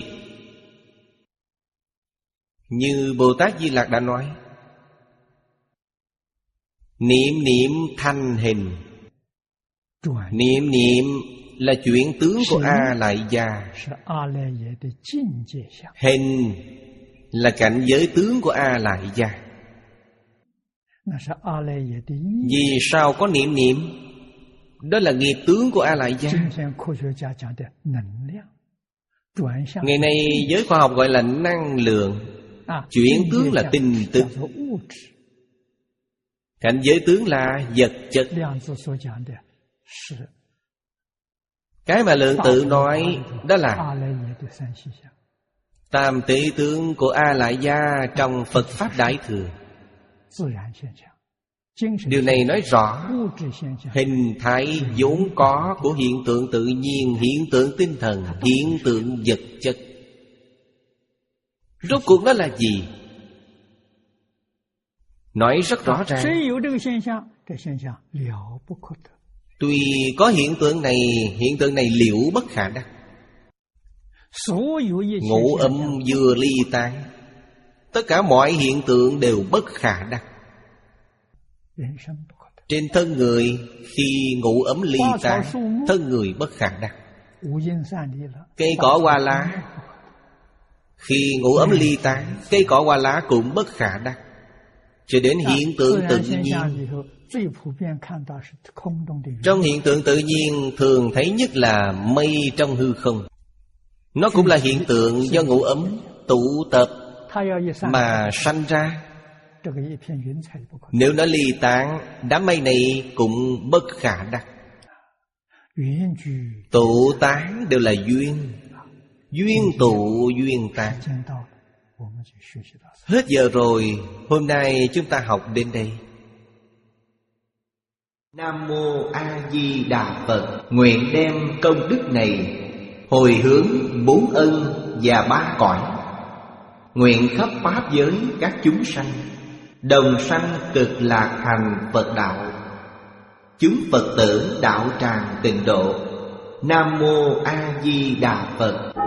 Như Bồ Tát Di Lặc đã nói, niệm niệm thành hình. Niệm niệm là chuyện tướng của A Lại Gia. Hình là cảnh giới tướng của A Lại Gia. Vì sao có niệm niệm? Đó là nghiệp tướng của A Lại Gia. Ngày nay giới khoa học gọi là năng lượng. Chuyển tướng là tinh tức. Cảnh giới tướng là vật chất. Cái mà lượng tử nói đó là tam tế tướng của A Lại Gia trong Phật Pháp Đại Thừa. Điều này nói rõ hình thái vốn có của hiện tượng tự nhiên, hiện tượng tinh thần, hiện tượng vật chất Rốt cuộc nó là gì? Nói rất rõ ràng. Tuy có hiện tượng này, hiện tượng này liễu bất khả đắc. Ngũ âm vừa ly tán, tất cả mọi hiện tượng đều bất khả đắc. Trên thân người, khi ngũ ấm ly tán, thân người bất khả đắc. Cây cỏ hoa lá, khi ngũ ấm ly tán, cây cỏ hoa lá cũng bất khả đắc. Cho đến hiện tượng tự nhiên. Trong hiện tượng tự nhiên thường thấy nhất là mây trong hư không. Nó cũng là hiện tượng do ngũ ấm tụ tập mà sanh ra. Nếu nó ly tán, đám mây này cũng bất khả đắc. Tụ tán đều là duyên. Duyên tụ duyên tán. Hết giờ rồi, hôm nay chúng ta học đến đây. Nam Mô A Di Đà Phật. Nguyện đem công đức này hồi hướng bốn ân và ba cõi. Nguyện khắp pháp giới các chúng sanh đồng sanh cực lạc thành Phật đạo. Chúng Phật tử đạo tràng tịnh độ. Nam Mô A Di Đà Phật.